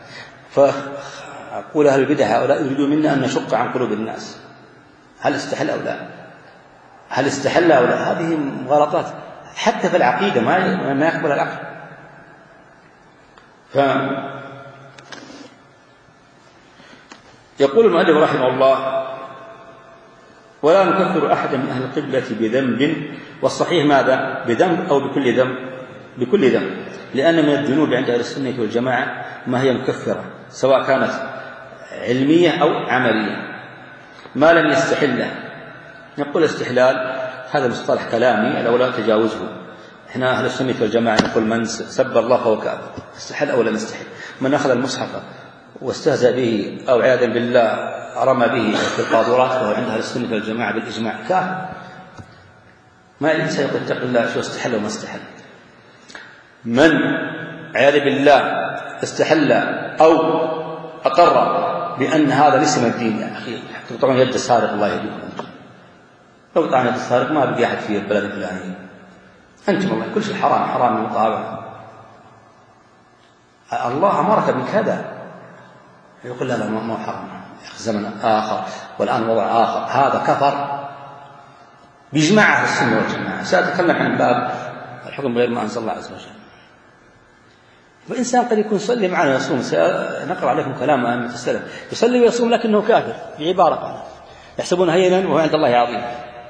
B: فأقول أهل البدع هؤلاء يريدون منا أن نشق عن قلوب الناس. هل استحل أو لا؟ هل استحل أو لا؟ هذه غلطات حتى في العقيدة ما ما يقبل العقل. فيقول المؤلف رحمه الله: ولا نكفر أحدا من أهل القبلة بذنب، والصحيح ماذا؟ بذنب أو بكل ذنب؟ بكل ذنب، لأن من الذنوب عند أهل السنة والجماعة ما هي مكفرة سواء كانت علمية أو عملية ما لم يستحله. نقول استحلال هذا مصطلح كلامي لو لا تجاوزه. احنا أهل السنة والجماعة نقول من سب الله فهو كافر، استحل أو لم يستحل. من أخذ المصحف واستهزأ به أو عياذا بالله رمى به في القاذورات فهو عند أهل السنة والجماعة بالإجماع كافر. ما إنسان يقول اتق الله شو استحل وما استحل. من عياذا بالله استحل أو أقر بأن هذا ليس من الدين يا أخي، حتى طبعا يد السارق الله يهديكم. لو طعن يد السارق ما بقي أحد في البلد الفلاني، أنتم والله كل شيء حرام حرام من المطابع. الله أمرك بكذا يقول لا لا ما حرام، زمن آخر والآن وضع آخر، هذا كفر بإجماع أهل السنة والجماعة. سأتكلم عن باب الحكم غير ما أنزل الله عز وجل. وإنسان قد يكون يصلي معنا يصوم، سنقرأ عليكم كلام أئمة السلف، يصلي ويصوم لكنه كافر بعبارة قال يحسبون هينا وهو عند الله عظيم.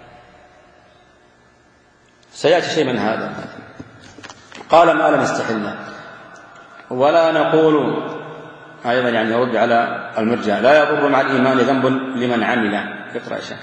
B: سيأتي شيء من هذا. قال ما لم يستحلنا. ولا نقول أيضا يعني يرد على المرجع لا يضر مع الإيمان ذنب لمن عمل. اقرأ شيء.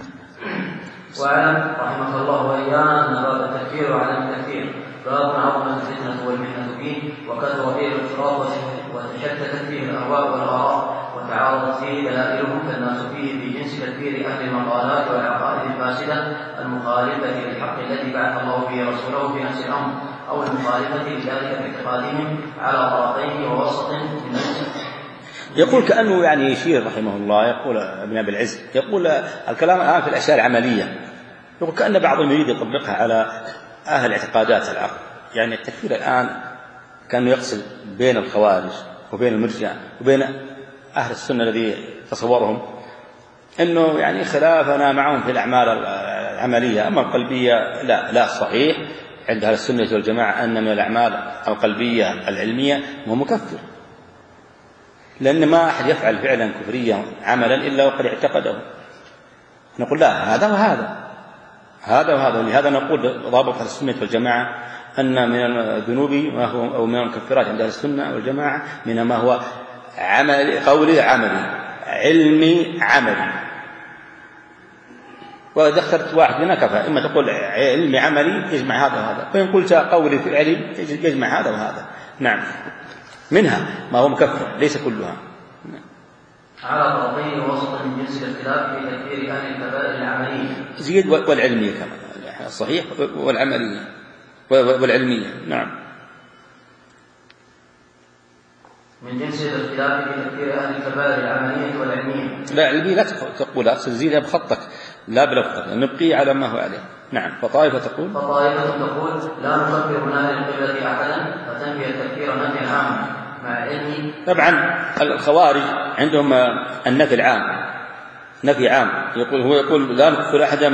A: واعلم رحمك الله وإيانا أن باب التكفير وعدم التكفير باب عظمت الفتنة والمحنة فيه، وكثر فيه الافتراض وتشتتت فيه الأهواء والآراء وتعارضت فيه دلائلهم، فالناس فيه في جنس تكفير أهل المقالات والعقائد الفاسدة المخالفة للحق الذي بعث الله به رسوله في نفس الأمر، أو المخالفة لذلك باعتقادهم على طرفين ووسط من نفسه.
B: يقول كأنه يعني يشير رحمه الله، يقول ابن أبي العز، يقول الكلام الآن في الأشياء العملية، يقول كأن بعضهم يريد يطبقها على أهل اعتقادات العقل. يعني التكفير الآن كان يقصد بين الخوارج وبين المرجع وبين أهل السنة الذي تصورهم أنه يعني خلافنا معهم في الأعمال العملية، أما القلبية لا لا صحيح عند أهل السنة والجماعة أن من الأعمال القلبية العلمية هو مكفر، لأن ما أحد يفعل فعلا كفريا عملا إلا وقد اعتقده. نقول لا، هذا وهذا هذا وهذا لهذا نقول ضابط أهل السنة والجماعة أن من الذنوب ما هو أو من المكفرات عند أهل السنة والجماعة من ما هو عمل قولي عملي علمي عملي. وإذا اخترت واحد منها كفى، إما تقول علمي عملي يجمع هذا وهذا، وإن قلت قولي فعلي يجمع هذا وهذا. نعم، منها ما هو مكفر ليس كلها.
A: على طرفين وسط من جنس الاختلاف في تكفير أهل الكبائر العملية
B: زيد والعلمية كمان الصحيح والعملية والعلمية. نعم،
A: من جنس الاختلاف في تكفير أهل الكبائر العملية والعلمية.
B: لا علمية لا تقول أقصد زيدها بخطك لا بلفظك، نبقي على ما هو عليه. نعم. فطائفة تقول
A: فطائفة تقول لا نكفر من أهل القبلة أحدا فتنفي التكفير نفي عام مع علمه.
B: طبعا الخوارج عندهم النفي العام، نفي عام، يقول هو يقول لا نكفر أحدا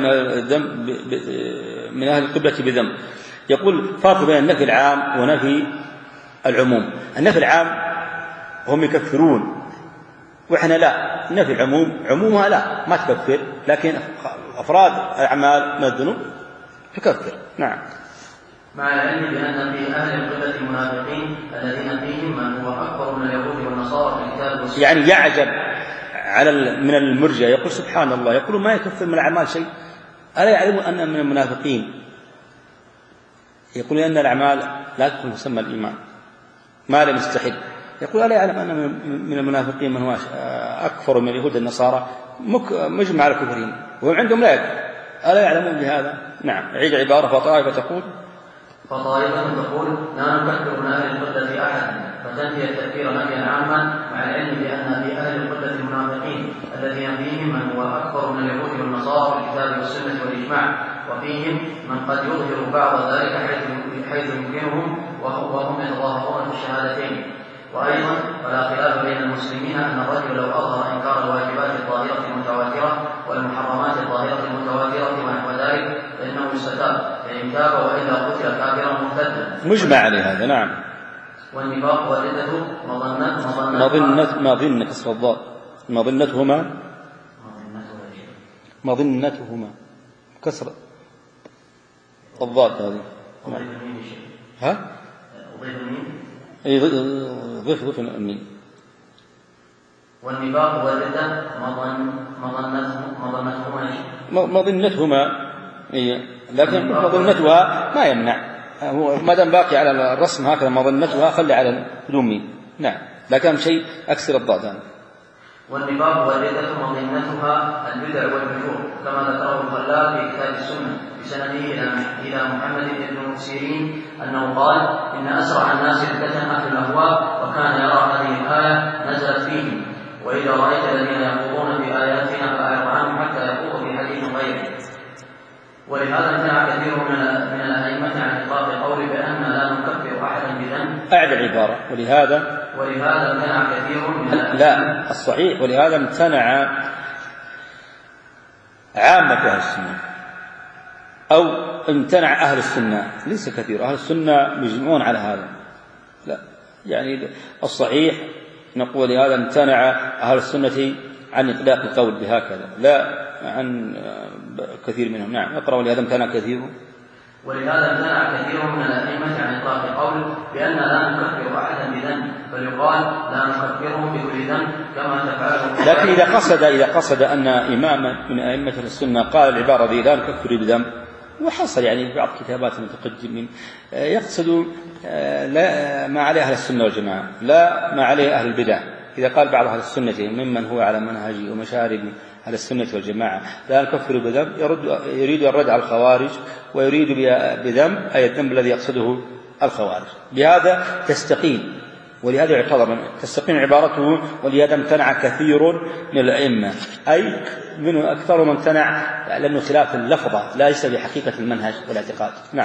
B: من أهل القبلة بذنب. يقول فرق بين النفي العام ونفي العموم. النفي العام هم يكفرون وإحنا لا، نفي العموم عمومها لا ما تكفر، لكن أفراد الأعمال من الذنوب تكفر. نعم.
A: مع العلم بأن في أهل القبلة المنافقين الذين فيهم من هو أكبر من اليهود والنصارى في الكتاب والسنة.
B: يعني يعجب على من المرجع، يقول سبحان الله، يقول ما يكفر من الأعمال شيء، ألا يعلموا أن من المنافقين يقول أن الأعمال لا تدخل مسمى الإيمان ما لم يستحل. يقول ألا يعلم أن من المنافقين من هو أكفر من اليهود والنصارى مجمع على كفرهم وهم عندهم لا يكفر، ألا يعلمون بهذا؟ نعم. عيد عبارة. فطائفة تقول
A: فطائفة تقول لا نكفر من أهل القبلة أحدا فتنفي التكفير نفيا عاما مع العلم بأن في أهل القبلة المنافقين الذين فيهم من هو أكبر من اليهود والنصارى في الكتاب والسنة والإجماع، وفيهم من قد يظهر بعض ذلك حيث يمكنهم وهم يتظاهرون في الشهادتين. وأيضا فلا خلاف بين المسلمين أن الرجل لو أظهر إنكار الواجبات الظاهرة المتواترة والمحرمات الظاهرة المتواترة ونحو ذلك فإنه يستتاب، فإن تاب وإلا قتل كافرا مرتدا.
B: مجمع على هذا. نعم.
A: والنفاق والردة مظنة
B: مظنة مظنة كسر الضاد مظنتهما مظنتهما كسر الضاد هذه. ها؟ ضيف ضيف ضيف المين.
A: والنفاق والردة مظنتهما
B: مظنتهما هي، لكن مظنتها ما يمنع، هو ما دام باقي على الرسم هكذا مظنتها خلي على الدومي. نعم، لكن شيء أكسر الضاد هذا.
A: والنفاق والردة مظنتها البدع والفجور كما ذكره الخلال في كتاب السنة بسنده إلى محمد بن سيرين أنه قال إن أسرع الناس ردة أهل الأهواء، وكان يرى هذه الآية نزلت فيهم، وإذا رأيت الذين يخوضون بآياتنا فأعرض عنهم حتى يخوضوا في حديث غيره. ولهذا امتنع كثير من الأئمة عن إطلاق القول بأن لا نكفر أحدا بذنب.
B: أعد العبارة. ولهذا
A: ولهذا امتنع كثير من
B: لا الصحيح ولهذا امتنع عامة أهل السنة أو امتنع أهل السنة، ليس كثير، أهل السنة مجمعون على هذا. لا يعني الصحيح نقول هذا امتنع أهل السنة عن إطلاق القول بهكذا، لا عن كثير منهم. نعم، اقرأ. ولهذا امتنع كثير
A: ولهذا امتنع كثير من الأئمة عن إطلاق القول بأن لا نكفر أحدا بذنب، فليقال لا نكفرهم بكل ذنب كما تفعله.
B: لكن إذا قصد إذا قصد أن إماما من أئمة السنة قال العبارة ذي لا نكفر بذنب، وحصل يعني بعض كتابات المتقدمين يقصد لا ما عليه أهل السنة والجماعة، لا ما عليه أهل البدع. إذا قال بعض أهل السنة ممن هو على منهج ومشارب أهل السنة والجماعة لا نكفر بذنب، يرد يريد الرد على الخوارج، ويريد بذنب أي الذنب الذي يقصده الخوارج. بهذا تستقيم، ولهذا يعتبر تستقيم عبارته. ولهذا امتنع كثير من الأئمة، أي منه أكثر من امتنع لأنه خلاف اللفظة ليس بحقيقة المنهج والاعتقاد. نعم،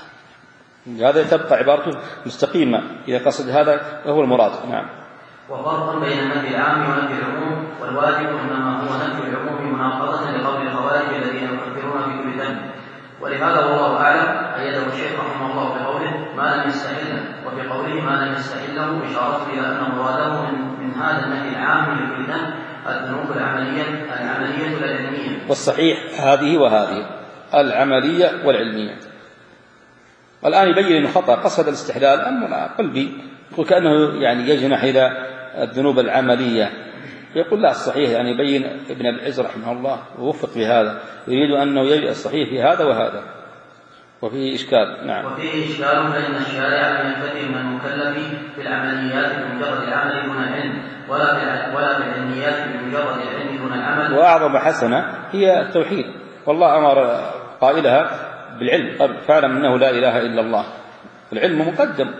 B: هذا تبقى عبارته مستقيمة إذا قصد هذا وهو المراد. نعم.
A: وفرق بين النفي العام ونفي العموم، والواجب إنما هو نفي العموم مناقضة لقول الخوارج الذين يكفرون بكل ذنب. ولهذا والله أعلم أيده الشيخ رحمه الله بقوله ما لم يستحله، وفي قوله ما لم يستحله إشارة إلى أن مراده من, من هذا النهي العام لكل ذنب الذنوب العملية العملية والعلمية.
B: والصحيح هذه وهذه العملية والعلمية. والآن يبين أنه خطأ، قصد الاستحلال أما قلبي وكأنه يعني يجنح إلى الذنوب العملية. يقول لا، الصحيح يعني يبين ابن العز رحمه الله ووفق بهذا، يريد أنه يجد الصحيح في هذا وهذا، وفيه إشكال. نعم.
A: وفيه إشكال فإن الشارع لم ينفتي من المكلف في العمليات بمجرد العمل دون العلم، ولا في ولا في العلميات بمجرد العلم دون العمل.
B: وأعظم حسنة هي التوحيد، والله أمر قائلها بالعلم، فاعلم أنه لا إله إلا الله، العلم مقدم.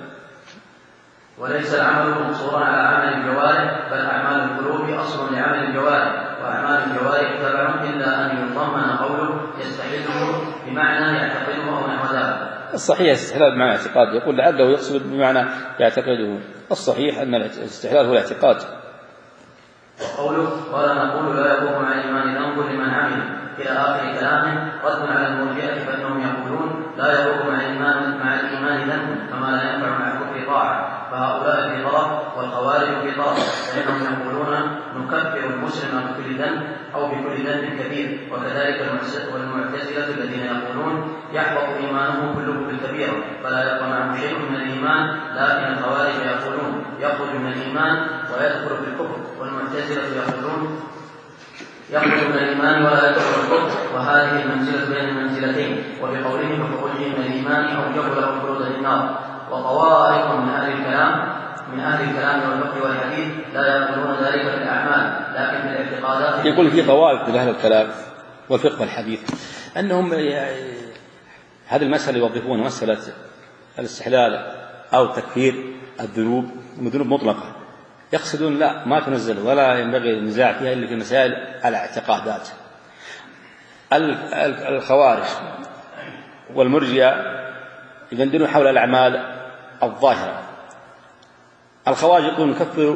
A: وليس العمل مقصورا على عمل الجوارح، بل أعمال القلوب أصل لعمل الجوارح، وأعمال الجوارح تبع إلا أن يضمن قوله يستحله بمعنى يعتقده أو نحو ذلك.
B: الصحيح استحلال بمعنى اعتقاد، يقول لعله يقصد بمعنى يعتقده. الصحيح أن الاستحلال هو الاعتقاد.
A: قوله ولا نقول لا يكون مع الإيمان ذنب لمن عمل إلى آخر كلامه رد على المرجئة، فإنهم يقولون لا يكون مع الإيمان مع الإيمان ذنب كما لا ينفع مع الكفر طاعة، فهؤلاء في طرف والخوارج في طرف، فإنهم يقولون نكفر المسلم بكل ذنب أو بكل ذنب كبير، وكذلك والمعتزلة الذين يقولون يحبط إيمانه كله بالكبيرة فلا يبقى معه شيء من الإيمان، لكن الخوارج يقولون يخرج من الإيمان ويدخل في الكفر، والمعتزلة يقولون يخرج من الإيمان ولا يدخل في الكفر، وهذه المنزلة بين المنزلتين، وبقولهم بخروجه من الإيمان أوجب له الخلود للنار. وطوائف من أهل الكلام من أهل الكلام والفقه والحديث لا يقولون ذلك في الأعمال لكن في الاعتقادات.
B: يقول في طوائف من أهل الكلام والفقه والحديث أنهم هذه المسألة يوظفون مسألة الاستحلال أو تكفير الذنوب ذنوب مطلقة، يقصدون لا ما تنزل ولا ينبغي النزاع فيها إلا في مسائل الاعتقادات. الخوارج والمرجئة يدندنون حول الأعمال الظاهرة. الخوارج يقولون نكفر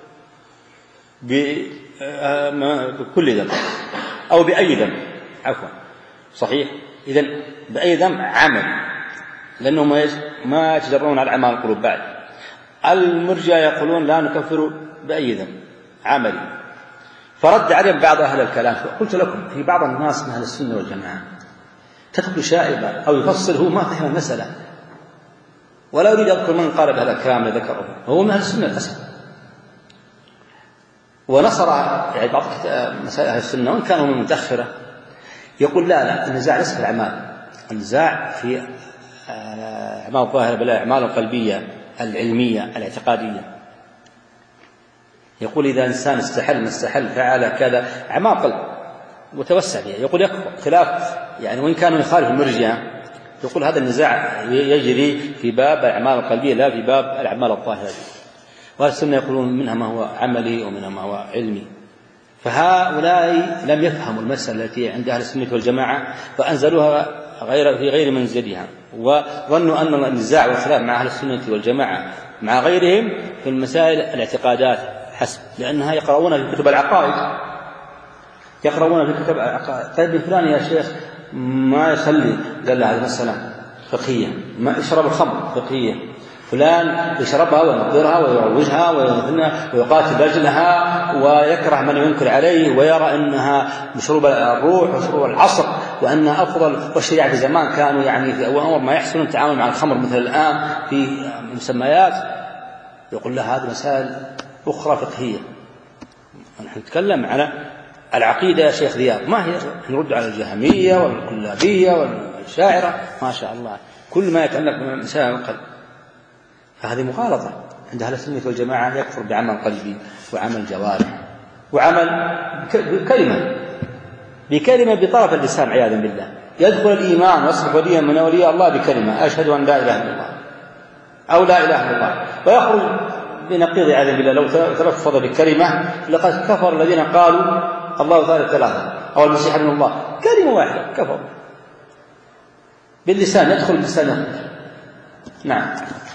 B: بكل ذنب أو بأي ذنب، عفوا صحيح، إذن بأي ذنب عمل، لأنهم ما يتجرون على أعمال القلوب بعد. المرجئة يقولون لا نكفر بأي ذنب عملي. فرد عليهم بعض أهل الكلام، قلت لكم في بعض الناس من أهل السنة والجماعة تدخل شائبة أو يفصل هو ما فهم المسألة، ولا أريد أذكر من قال بهذا الكلام الذي ذكره، هو من أهل السنة للأسف، ونصر يعني بعض مسائل أهل السنة وإن كانوا من متأخرة، يقول لا لا النزاع ليس في الأعمال، النزاع في أعمال الظاهرة بل الأعمال القلبية العلمية الاعتقادية. يقول إذا إنسان استحل ما استحل فعل كذا أعمال قلب وتوسع فيها، يقول يكفر خلاف يعني وإن كانوا يخالف المرجئة، يقول هذا النزاع يجري في باب الأعمال القلبية لا في باب الأعمال الظاهرة. والسنة يقولون منها ما هو عملي ومنها ما هو علمي. فهؤلاء لم يفهموا المسألة التي عند أهل السنة والجماعة فأنزلوها غير في غير منزلها، وظنوا أن النزاع والخلاف مع أهل السنة والجماعة مع غيرهم في المسائل الاعتقادات حسب، لأنها يقرؤون في كتب العقائد يقرؤون في كتب العقائد. طيب فلان يا شيخ ما يصلي قال له هذه مسألة فقهية، ما يشرب الخمر فقهية، فلان يشربها وينظرها ويروجها ويقاتل رجلها ويكره من ينكر عليه ويرى أنها مشروب الروح ومشروب العصر وأنها أفضل. والشريعة في زمان كانوا يعني في أول أمر ما يحسن التعامل مع الخمر مثل الآن في مسميات، يقول له هذه مسائل أخرى فقهية. نحن نتكلم على العقيدة يا شيخ ذياب، ما هي نرد على الجهمية والكلابية والشاعرة ما شاء الله كل ما يتعلق بمسائل القلب. فهذه مغالطة عند أهل السنة والجماعة، يكفر بعمل قلبي وعمل جوارح وعمل كلمة بكلمة بطرف اللسان عياذا بالله. يدخل الإيمان ويصبح وليا من أولياء الله بكلمة أشهد أن لا إله إلا الله أو لا إله إلا الله، ويخرج بنقيض عياذا بالله لو تلفظ بكلمة لقد كفر الذين قالوا الله ثالث ثلاثة أو المسيح ابن الله، كلمة واحدة كفر باللسان، يدخل باللسان يخرج. نعم.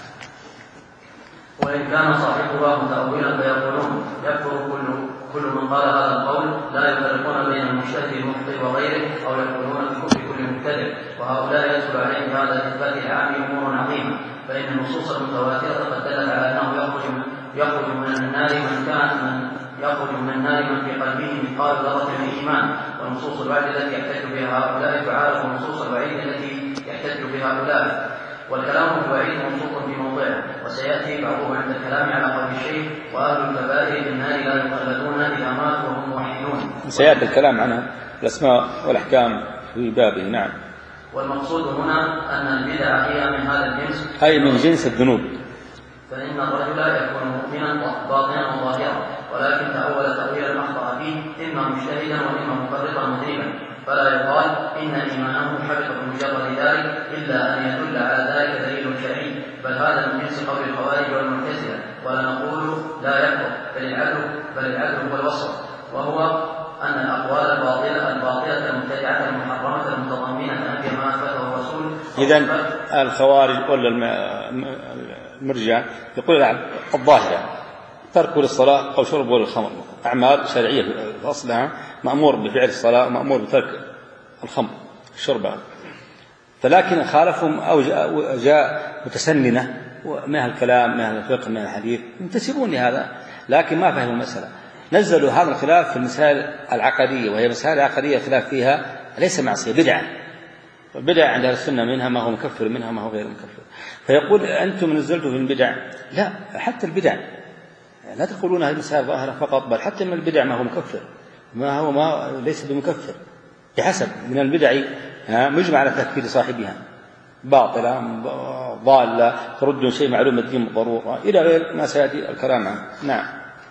A: وإن كان صاحبها متأولا فيقولون يكفر كل كل من قال هذا القول، لا يفرقون بين المجتهد المخطئ وغيره، أو يقولون بكفر كل مبتدع، وهؤلاء يدخل عليهم هذا الإثبات العام أمور عظيمة، فإن النصوص المتواترة قد دلت على أنه يخرج يخرج من النار من كان من يخرج من النار من في قلبه مثقال ذرة من إيمان، والنصوص الوعيد التي يحتج بها هؤلاء تعارض النصوص الوعيد التي يحتج بها هؤلاء، والكلام في الوعيد منصوص في موضعه، وسيأتي بعضهم عند الكلام على قول الشيخ وأهل الكبائر بالنار لا يخلدون إذا ماتوا وهم موحدون.
B: سيأتي الكلام عنها الأسماء والأحكام في بابه. نعم.
A: والمقصود هنا أن البدع هي من هذا الجنس،
B: أي من جنس الذنوب،
A: فإن الرجل يكون مؤمنا باطنا وظاهرا، ولكن تأول تأويلا أخطأ فيه إما مجتهدا وإما مفرطا مذنبا، فلا يقال إن إيمانه حبط بمجرد ذلك إلا أن يدل على ذلك دليل شرعي، بل هذا من جنس قول الخوارج والمعتزلة، ولا نقول لا يكفر، بل العدل بل العدل هو الوسط، وهو أن الأقوال الباطلة الباطلة المبتدعة المحرمة المتضمنة أنفي ما أثبته الرسول.
B: إذن الخوارج ولا المرجع يقول الظاهرة ترك للصلاة أو شرب الخمر أعمال شرعية في أصلها، مأمور بفعل الصلاة ومأمور بترك الخمر شربها، فلكن خالفهم أو جاء, جاء متسننة من الكلام من الفقه من الحديث ينتسبون لهذا، لكن ما فهموا المسألة، نزلوا هذا الخلاف في المسائل العقدية، وهي مسائل عقدية خلاف فيها ليس معصية، بدعة، والبدع عند السنة منها ما هو مكفر منها ما هو غير مكفر. فيقول أنتم نزلتوا في البدع، لا، حتى البدع لا تقولون هذه مسائل ظاهرة فقط، بل حتى من البدع ما هو مكفر، ما هو ما ليس بمكفر بحسب من البدع مجمع على تكفير صاحبها، باطلة ضالة ترد شيء معلوم الدين بالضرورة إلى غير ما سيأتي الكلام عنه. نعم.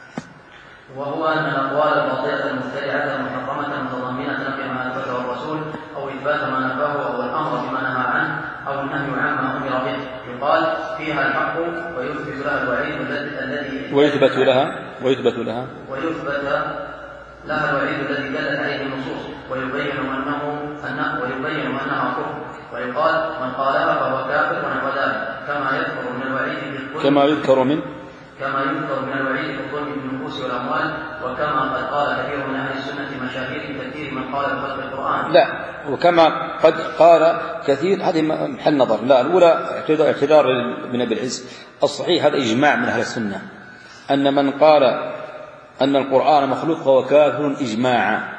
A: وهو أن الأقوال الباطلة المبتدعة المحرمة المتضمنة كما أثبته الرسول أو إثبات ما نفاه أو الأمر بما نهى عنه أو النهي عما أمر به، يقال فيها الحق ويثبت لها الوعيد الذي
B: ويثبت لها ويثبت لها
A: ويثبت لها الوعيد الذي دلت عليه النصوص، ويبين أنه أنه ويبين أنها كفر، ويقال من قالها فهو كافر ونحو ذلك، كما يذكر من الوعيد
B: كما يذكر من
A: كما يذكر من الوعيد في الظلم بالنفوس والأموال، وكما قد قال كثير من أهل السنة مشاهير كثير من قال بخلق القرآن.
B: لا، وكما قد قال كثير هذه محل نظر. لا، الأولى اعتذار من ابن العز، الصحيح هذا إجماع من أهل السنة أن من قال أن القرآن مخلوق فهو كافر إجماعا،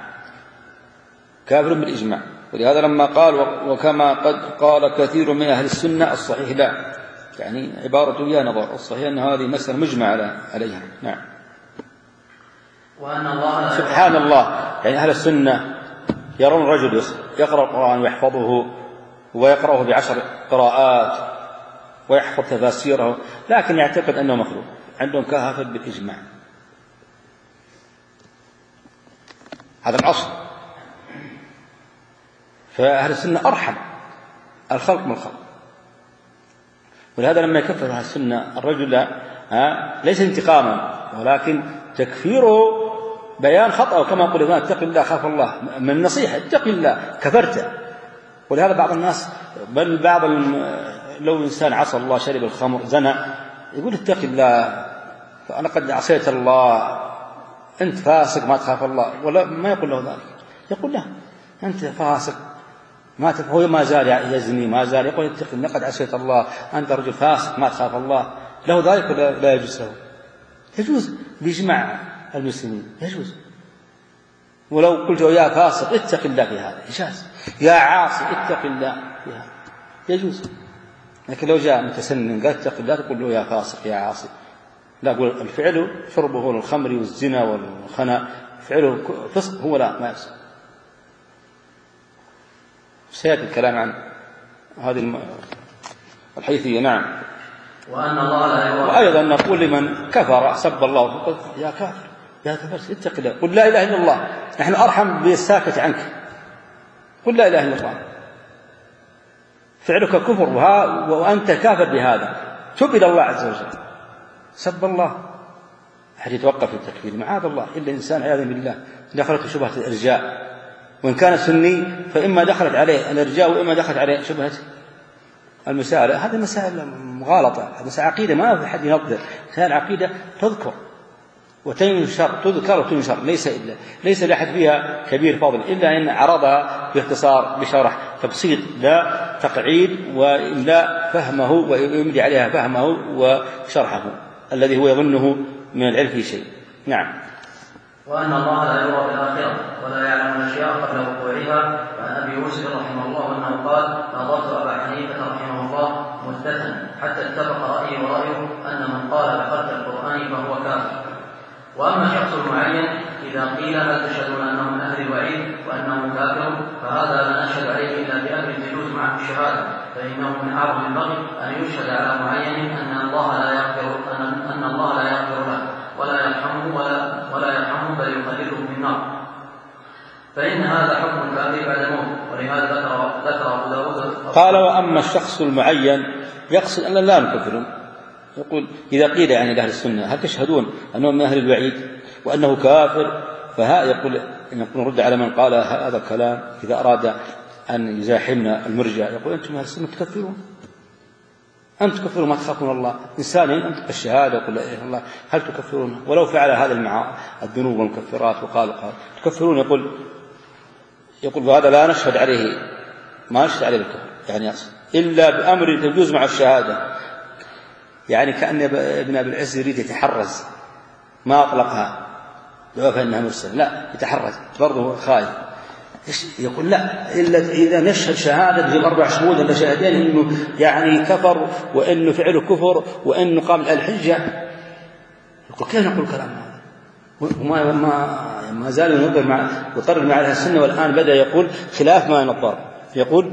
B: كافر بالإجماع. ولهذا لما قال وكما قد قال كثير من أهل السنة، الصحيح لا، يعني عبارة يا نظر، الصحيح أن هذه مسألة مجمع عليها. نعم.
A: وأن الله
B: سبحان الله، يعني أهل السنة يرون رجل يقرأ القرآن ويحفظه ويقرأه بعشر قراءات ويحفظ تفاسيره، لكن يعتقد أنه مخلوق، عندهم كهافة بالإجماع، هذا الأصل. فأهل السنة أرحم الخلق من الخلق، ولهذا لما يكفر أهل السنة الرجل ليس انتقاما، ولكن تكفيره بيان خطأ، كما قل هنا اتق الله خاف الله، من النصيحة اتق الله كفرته. ولهذا بعض الناس بل بعض لو إنسان عصى الله شرب الخمر زنى يقول اتق الله فأنا قد عصيت الله، أنت فاسق ما تخاف الله، ولا ما يقول له ذلك، يقول له أنت فاسق ما هو ما زال يزني، ما زال يقول اتق الله قد عصيت الله، أنت رجل فاسق ما تخاف الله، له ذلك لا يجوز له؟ يجوز بإجماع المسلمين، يجوز. ولو قلت يا فاسق اتق الله في هذا يجوز، يا عاصي اتق الله في هذا يجوز. لكن لو جاء متسنن قال اتق الله تقول له يا فاسق يا عاصي، لا، أقول الفعل شربه الخمر والزنا والخنا فعله فسق، هو لا ما يفسق. سيأتي الكلام عن هذه الحيثية. نعم.
A: وأن الله لا يرى.
B: وأيضا نقول لمن كفر سب الله يا كافر يا كافر اتق الله، قل لا إله إلا الله، نحن أرحم بالساكت عنك، قل لا إله إلا الله، فعلك كفر وأنت كافر بهذا، تب إلى الله عز وجل. سب الله أحد يتوقف في التكفير معاذ الله، إلا إنسان عياذا بالله دخلت شبهة الإرجاء، وإن كان سني فإما دخلت عليه الإرجاء وإما دخلت عليه شبهة المسائل. هذه مسائل مغالطة، هذه مسائل عقيدة ما في حد ينظر، مسائل عقيدة تذكر وتنشر، تذكر وتنشر، ليس إلا ليس لأحد فيها كبير فاضل إلا إن عرضها باختصار بشرح تبسيط لا تقعيد، وإلا فهمه ويملي عليها فهمه وشرحه الذي هو يظنه من العلم في شيء. نعم.
A: وأن الله لا يرى في الآخرة ولا يعلم الأشياء قبل وقوعها. وعن أبي يوسف رحمه الله أنه قال نظرت أبا حنيفة رحمه الله مستثنى حتى اتفق رأيي ورأيه أن من قال بخلق القرآن فهو كافر. وأما الشخص المعين إذا قيل هل تشهدون أنه من أهل الوعيد وأنه كافر، فهذا لا نشهد عليه إلا بأمر الجلوس معه الشهادة، فإنه من أعظم البغي أن يشهد على معين أن الله لا يغفر أن الله لا يغفر له ولا يرحمه ولا ولا يرحمه بل يخلده في النار، فإن هذا حكم الكافر بعد الموت. ولهذا ذكر ذكر أبو داود
B: قال وأما الشخص المعين يقصد أن لا نكفر، يقول إذا قيل يعني لأهل السنة هل تشهدون أنه من أهل الوعيد وأنه كافر، فها يقول إن نرد على من قال هذا الكلام إذا أراد أن يزاحمنا المرجع، يقول أنتم أهل السنة تكفرون، أنت تكفرون ما تخافون الله، إنسان أنت بالشهادة يقول لا إله إلا الله هل تكفرون ولو فعل هذا المعاصي الذنوب والمكفرات وقال قال تكفرون، يقول يقول وهذا لا نشهد عليه ما نشهد عليه بالكفر يعني يقصد إلا بأمر تجوز مع الشهادة، يعني كأن ابن أبي العز يريد يتحرز ما أطلقها فإنها مرسل، لا يتحرز برضه خايف، يقول لا إلا إذا نشهد شهادة بأربع شهود ولا شهادين إنه يعني كفر وإنه فعله كفر وإنه قام الحجة، يقول كيف نقول كلام هذا؟ وما ما ما زال ينظر مع يقرر مع أهل السنة، والآن بدأ يقول خلاف ما ينظر، يقول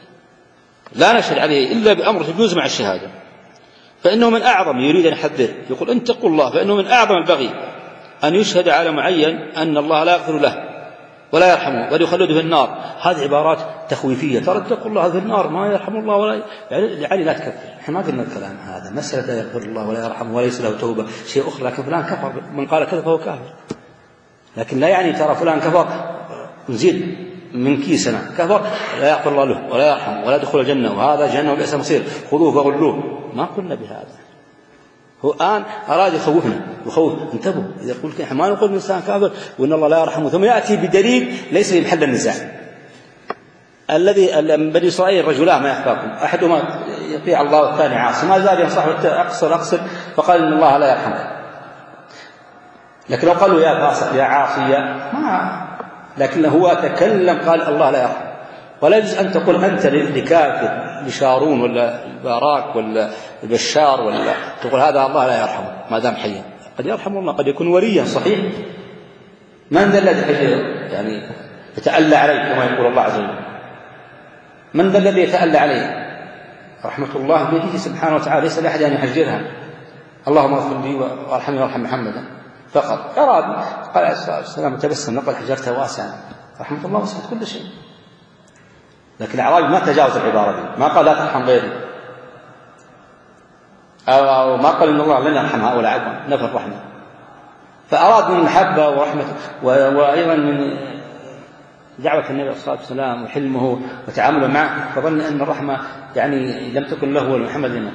B: لا نشهد عليه إلا بأمر تجوز مع الشهادة، فإنه من أعظم يريد أن يحذر، يقول أن تقول الله، فإنه من أعظم البغي أن يشهد على معين أن الله لا يغفر له ولا يرحمه بل يخلده في النار. هذه عبارات تخويفية، ترى اتقوا الله في النار ما يرحم الله ولا يعني لا تكفر. احنا ما قلنا الكلام هذا، مسألة لا يغفر الله ولا يرحمه وليس له توبة شيء أخرى، لكن فلان كفر، من قال كذا فهو كافر، لكن لا يعني ترى فلان كفر نزيد من كيسنا كفر لا يغفر الله له ولا يرحمه ولا يدخل الجنة وهذا جهنم وبئس المصير خذوه فغلوه، ما قلنا بهذا. هو الآن أراد يخوفنا يخوف، انتبهوا إذا قلت إحنا ما نقول الإنسان كافر وإن الله لا يرحمه، ثم يأتي بدليل ليس بمحل النزاع. الذي بني إسرائيل رجلان ما يخفاكم، أحدهما يطيع الله والثاني عاصي، ما زال ينصح أقصر أقصر فقال إن الله لا يرحمه، لكن لو قالوا يا فاسق يا عاصي ما، لكن هو تكلم قال الله لا يرحم. ولا يجوز أن تقول أنت لكافر لشارون ولا الباراك ولا البشار ولا تقول هذا الله لا يرحمه ما دام حيا، قد يرحم الله قد يكون وليا صحيح، من ذا الذي يعني يتألى عليه كما يقول الله عز وجل، من ذا الذي يتألى عليه؟ رحمة الله بيده سبحانه وتعالى ليس لأحد أن يحجرها، اللهم اغفر لي وارحمني وارحم محمدا فقط. أراد قال عليه الصلاة والسلام متبسم نقل حجرته واسعا، رحمة الله وسعت كل شيء، لكن الأعرابي ما تجاوز العبارة دي، ما قال لا ترحم غيري أو ما قال إن الله لن يرحم هؤلاء عفوا نفى الرحمة، فأراد من المحبة ورحمة وأيضا من دعوة النبي صلى الله عليه وسلم وحلمه وتعامله معه، فظن أن الرحمة يعني لم تكن له ولمحمد لنا،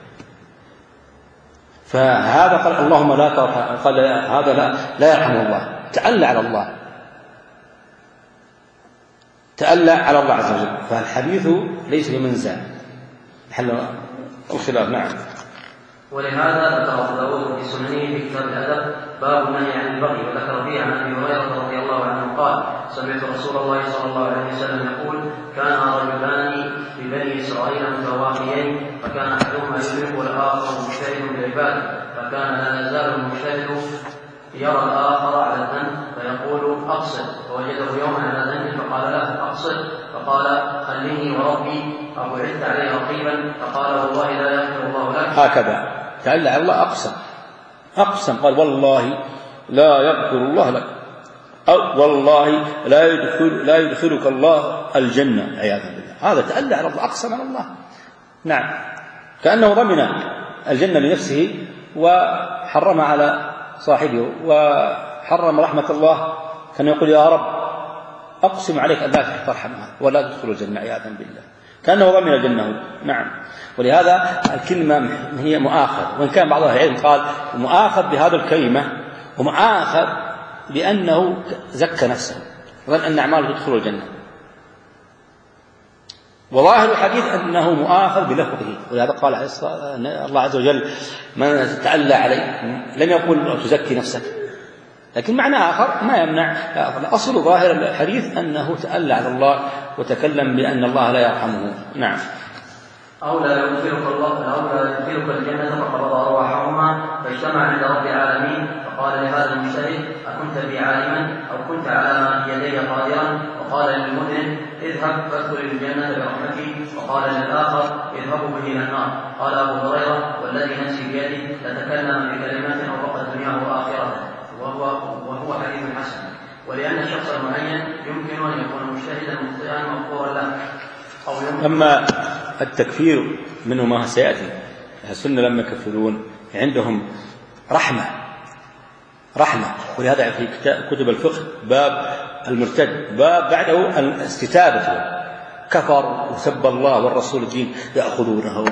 B: فهذا قال اللهم لا ترحم، قال هذا لا, لا يرحمه الله، تعلى على الله. تألى على الله عز وجل. فالحديث ليس بمنزع حل الخلاف. نعم.
A: ولهذا ذكر أبو داود في سننه في كتاب الأدب باب النهي عن البغي، وذكر فيه عن أبي هريرة رضي الله عنه قال: سمعت رسول الله صلى الله عليه وسلم يقول: كان رجلان في بني إسرائيل متواخيين، فكان أحدهما يشرك والآخر مجتهد بالعبادة، فكان لا يزال المجتهد يرى الآخر على الذنب فيقول: أقصد، فوجده يوما على ذنب فقال له: أقصد، فقال: خليني وربي أبعدت عليه رقيبا، فقال: والله لا يغفر الله لك.
B: هكذا تعالى على الله أقسم أقسم قال: والله لا يغفر الله لك، أو والله لا يدخل لا يدخلك الله الجنة عياذا بالله. هذا تألى على الله، أقسم على الله. نعم، كأنه ضمن الجنة لنفسه وحرم على صاحبه، وحرم رحمة الله، كان يقول: يا رب أقسم عليك أن لا ترحمها ولا تدخل الجنة عياذا بالله، كأنه ضمن الجنة. نعم. ولهذا الكلمة هي مؤاخذ، وإن كان بعض العلم قال مؤاخذ بهذا الكلمة ومؤاخذ بأنه زكى نفسه ظن أن أعماله تدخل الجنة، وظاهر الحديث أنه مؤاخذ بلفظه. ولهذا قال الله عز وجل: من تألى عليه، لم يقل تزكي نفسك، لكن معنى آخر ما يمنع. أصل ظاهر الحديث أنه تألى على الله وتكلم بأن الله لا يرحمه. نعم.
A: أو لا يدخلك الله أو لا يدخلك الجنة فقد أرواحهما فاجتمع عند رب العالمين، فقال لهذا المجتهد: أكنت بي عالما أو كنت على ما يدي قادرا؟ وقال للمذنب: اذهب فادخل الجنة برحمتي. وقال للآخر: اذهبوا به إلى النار. قال أبو هريرة: والذي نفسي بيده لتكلم بكلمات أوفقت دنياه وآخرته، وهو, وهو حديث حسن. ولأن الشخص المعين يمكن أن يكون مجتهدا مخطئا مغفورا له.
B: أما التكفير منه ما سيأتي، السنة لما يكفرون عندهم رحمة رحمة ولهذا في كتب الفقه باب المرتد باب بعده الاستتابة، كفر وسب الله والرسول الدين يأخذونه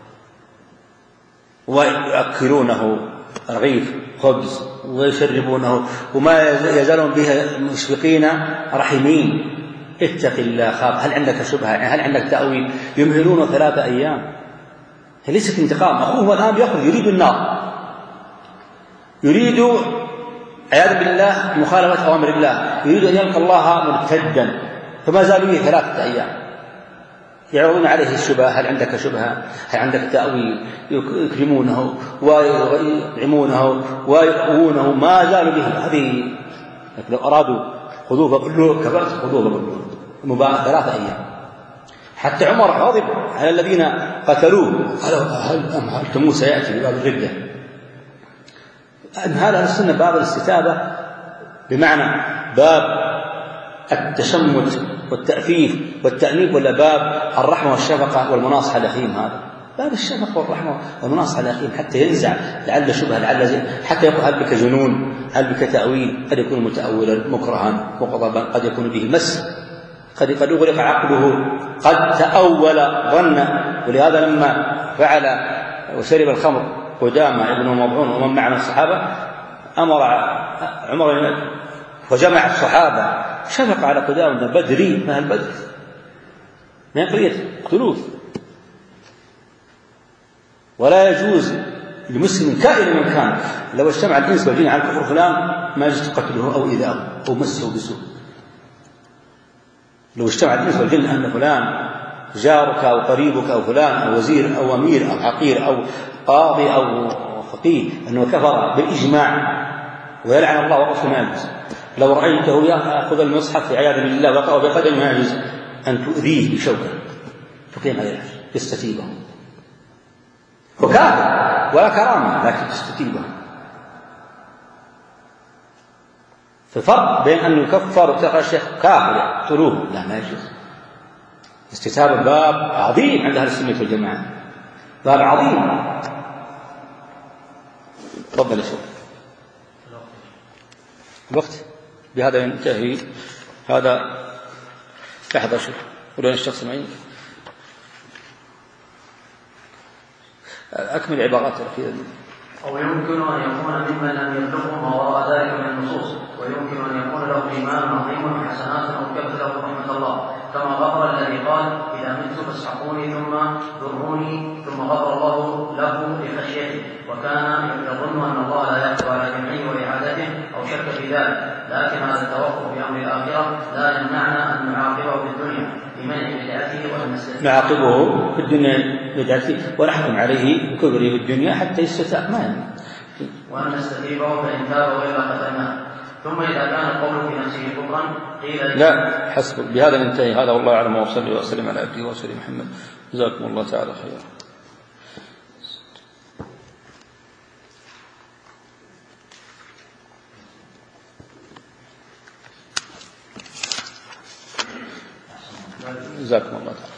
B: ويأكلونه رغيف خبز ويشربونه وما يزالون بها مشفقين رحمين. اتق الله خاف، هل عندك شبهة؟ هل عندك تأويل؟ يمهلون ثلاثة أيام. ليست انتقام، أخوه الآن يخرج يريد النار، يريد عياذا بالله مخالفة أوامر الله، يريد أن يلقى الله مرتدا، فما زالوا به ثلاثة أيام يعرضون عليه الشبهة. هل عندك شبهة؟ هل عندك تأويل؟ يكرمونه ويطعمونه ويؤوونه، ما زالوا به. هذه لو أرادوا خذوه فقلوه كفرت، خذوه فقلوه مباح ثلاثة أيام. حتى عمر غضب على الذين قتلوه، هل تموت سيأتي بباب الردة. هذا السنة باب الاستتابة بمعنى باب التشمت والتأفيف والتأنيب، ولا باب الرحمة والشفقة والمناصحة لأخيهم؟ هذا باب الشفقة والرحمة والمناصحة لأخيهم، حتى ينزع لعل شبهة لعل زي، حتى يقول هل بك جنون، هل بك تأويل، قد يكون متأولا مكرها مغضبا، قد يكون به مس، قد قد أغلق عقله، قد تأول ظنا. ولهذا لما فعل وشرب الخمر قدامى ابن مضعون ومن معنا الصحابة أمر عمر وجمع الصحابة، شفق على قدامى بدري ما البدر ما يقريت اقتلوه. ولا يجوز لمسلم كائن من كان لو اجتمع الإنس والجن على كفر فلان ما يجوز قتله أو إيذاؤه أو مسه بسوء. لو اجتمع الإنس والجن أن فلان جارك أو قريبك أو فلان أو وزير أو أمير أو حقير أو قاضي أو فقيه أنه كفر بالإجماع ويلعن الله ورسوله ما يجوز. لو رأيته يأخذ المصحف في عياذ بالله ويقرأ بقدم ما يجوز أن تؤذيه بشوكة فكيف هذا يستتيبه، وكافر ولا كرامة لكن تستتيبه. ففرق بين أن يكفر وتقرأ الشيخ كافر يقتلوه، لا ما يجوز. استتابة باب عظيم عند أهل السنة والجماعة، باب عظيم. تفضل يا شيخ. الوقت بهذا ينتهي. هذا لحظة شوف ولون الشخص معي أكمل عبارات الأخيرة.
A: أو يمكن أن يكون ممن لم يبلغه ما وراء ذلك من النصوص، ويمكن أن يكون له إيمان عظيم وحسنات أو كبت له رحمة الله، هل المعنى أن نعاقبه في الدنيا بمنع بدعته ولا نستتيب؟
B: نعاقبه في الدنيا بدعته ونحكم عليه بكفره في الدنيا حتى يستتاب، ما يمنع.
A: وأن نستتيبه فإن تاب وإلا قتلناه. ثم إذا كان القول في نفسه كفرا قيل
B: لا حسب. بهذا ننتهي. هذا والله أعلم، وصلى وسلم على عبده ورسوله محمد. جزاكم الله تعالى خيرا. جزاكم الله تعالى.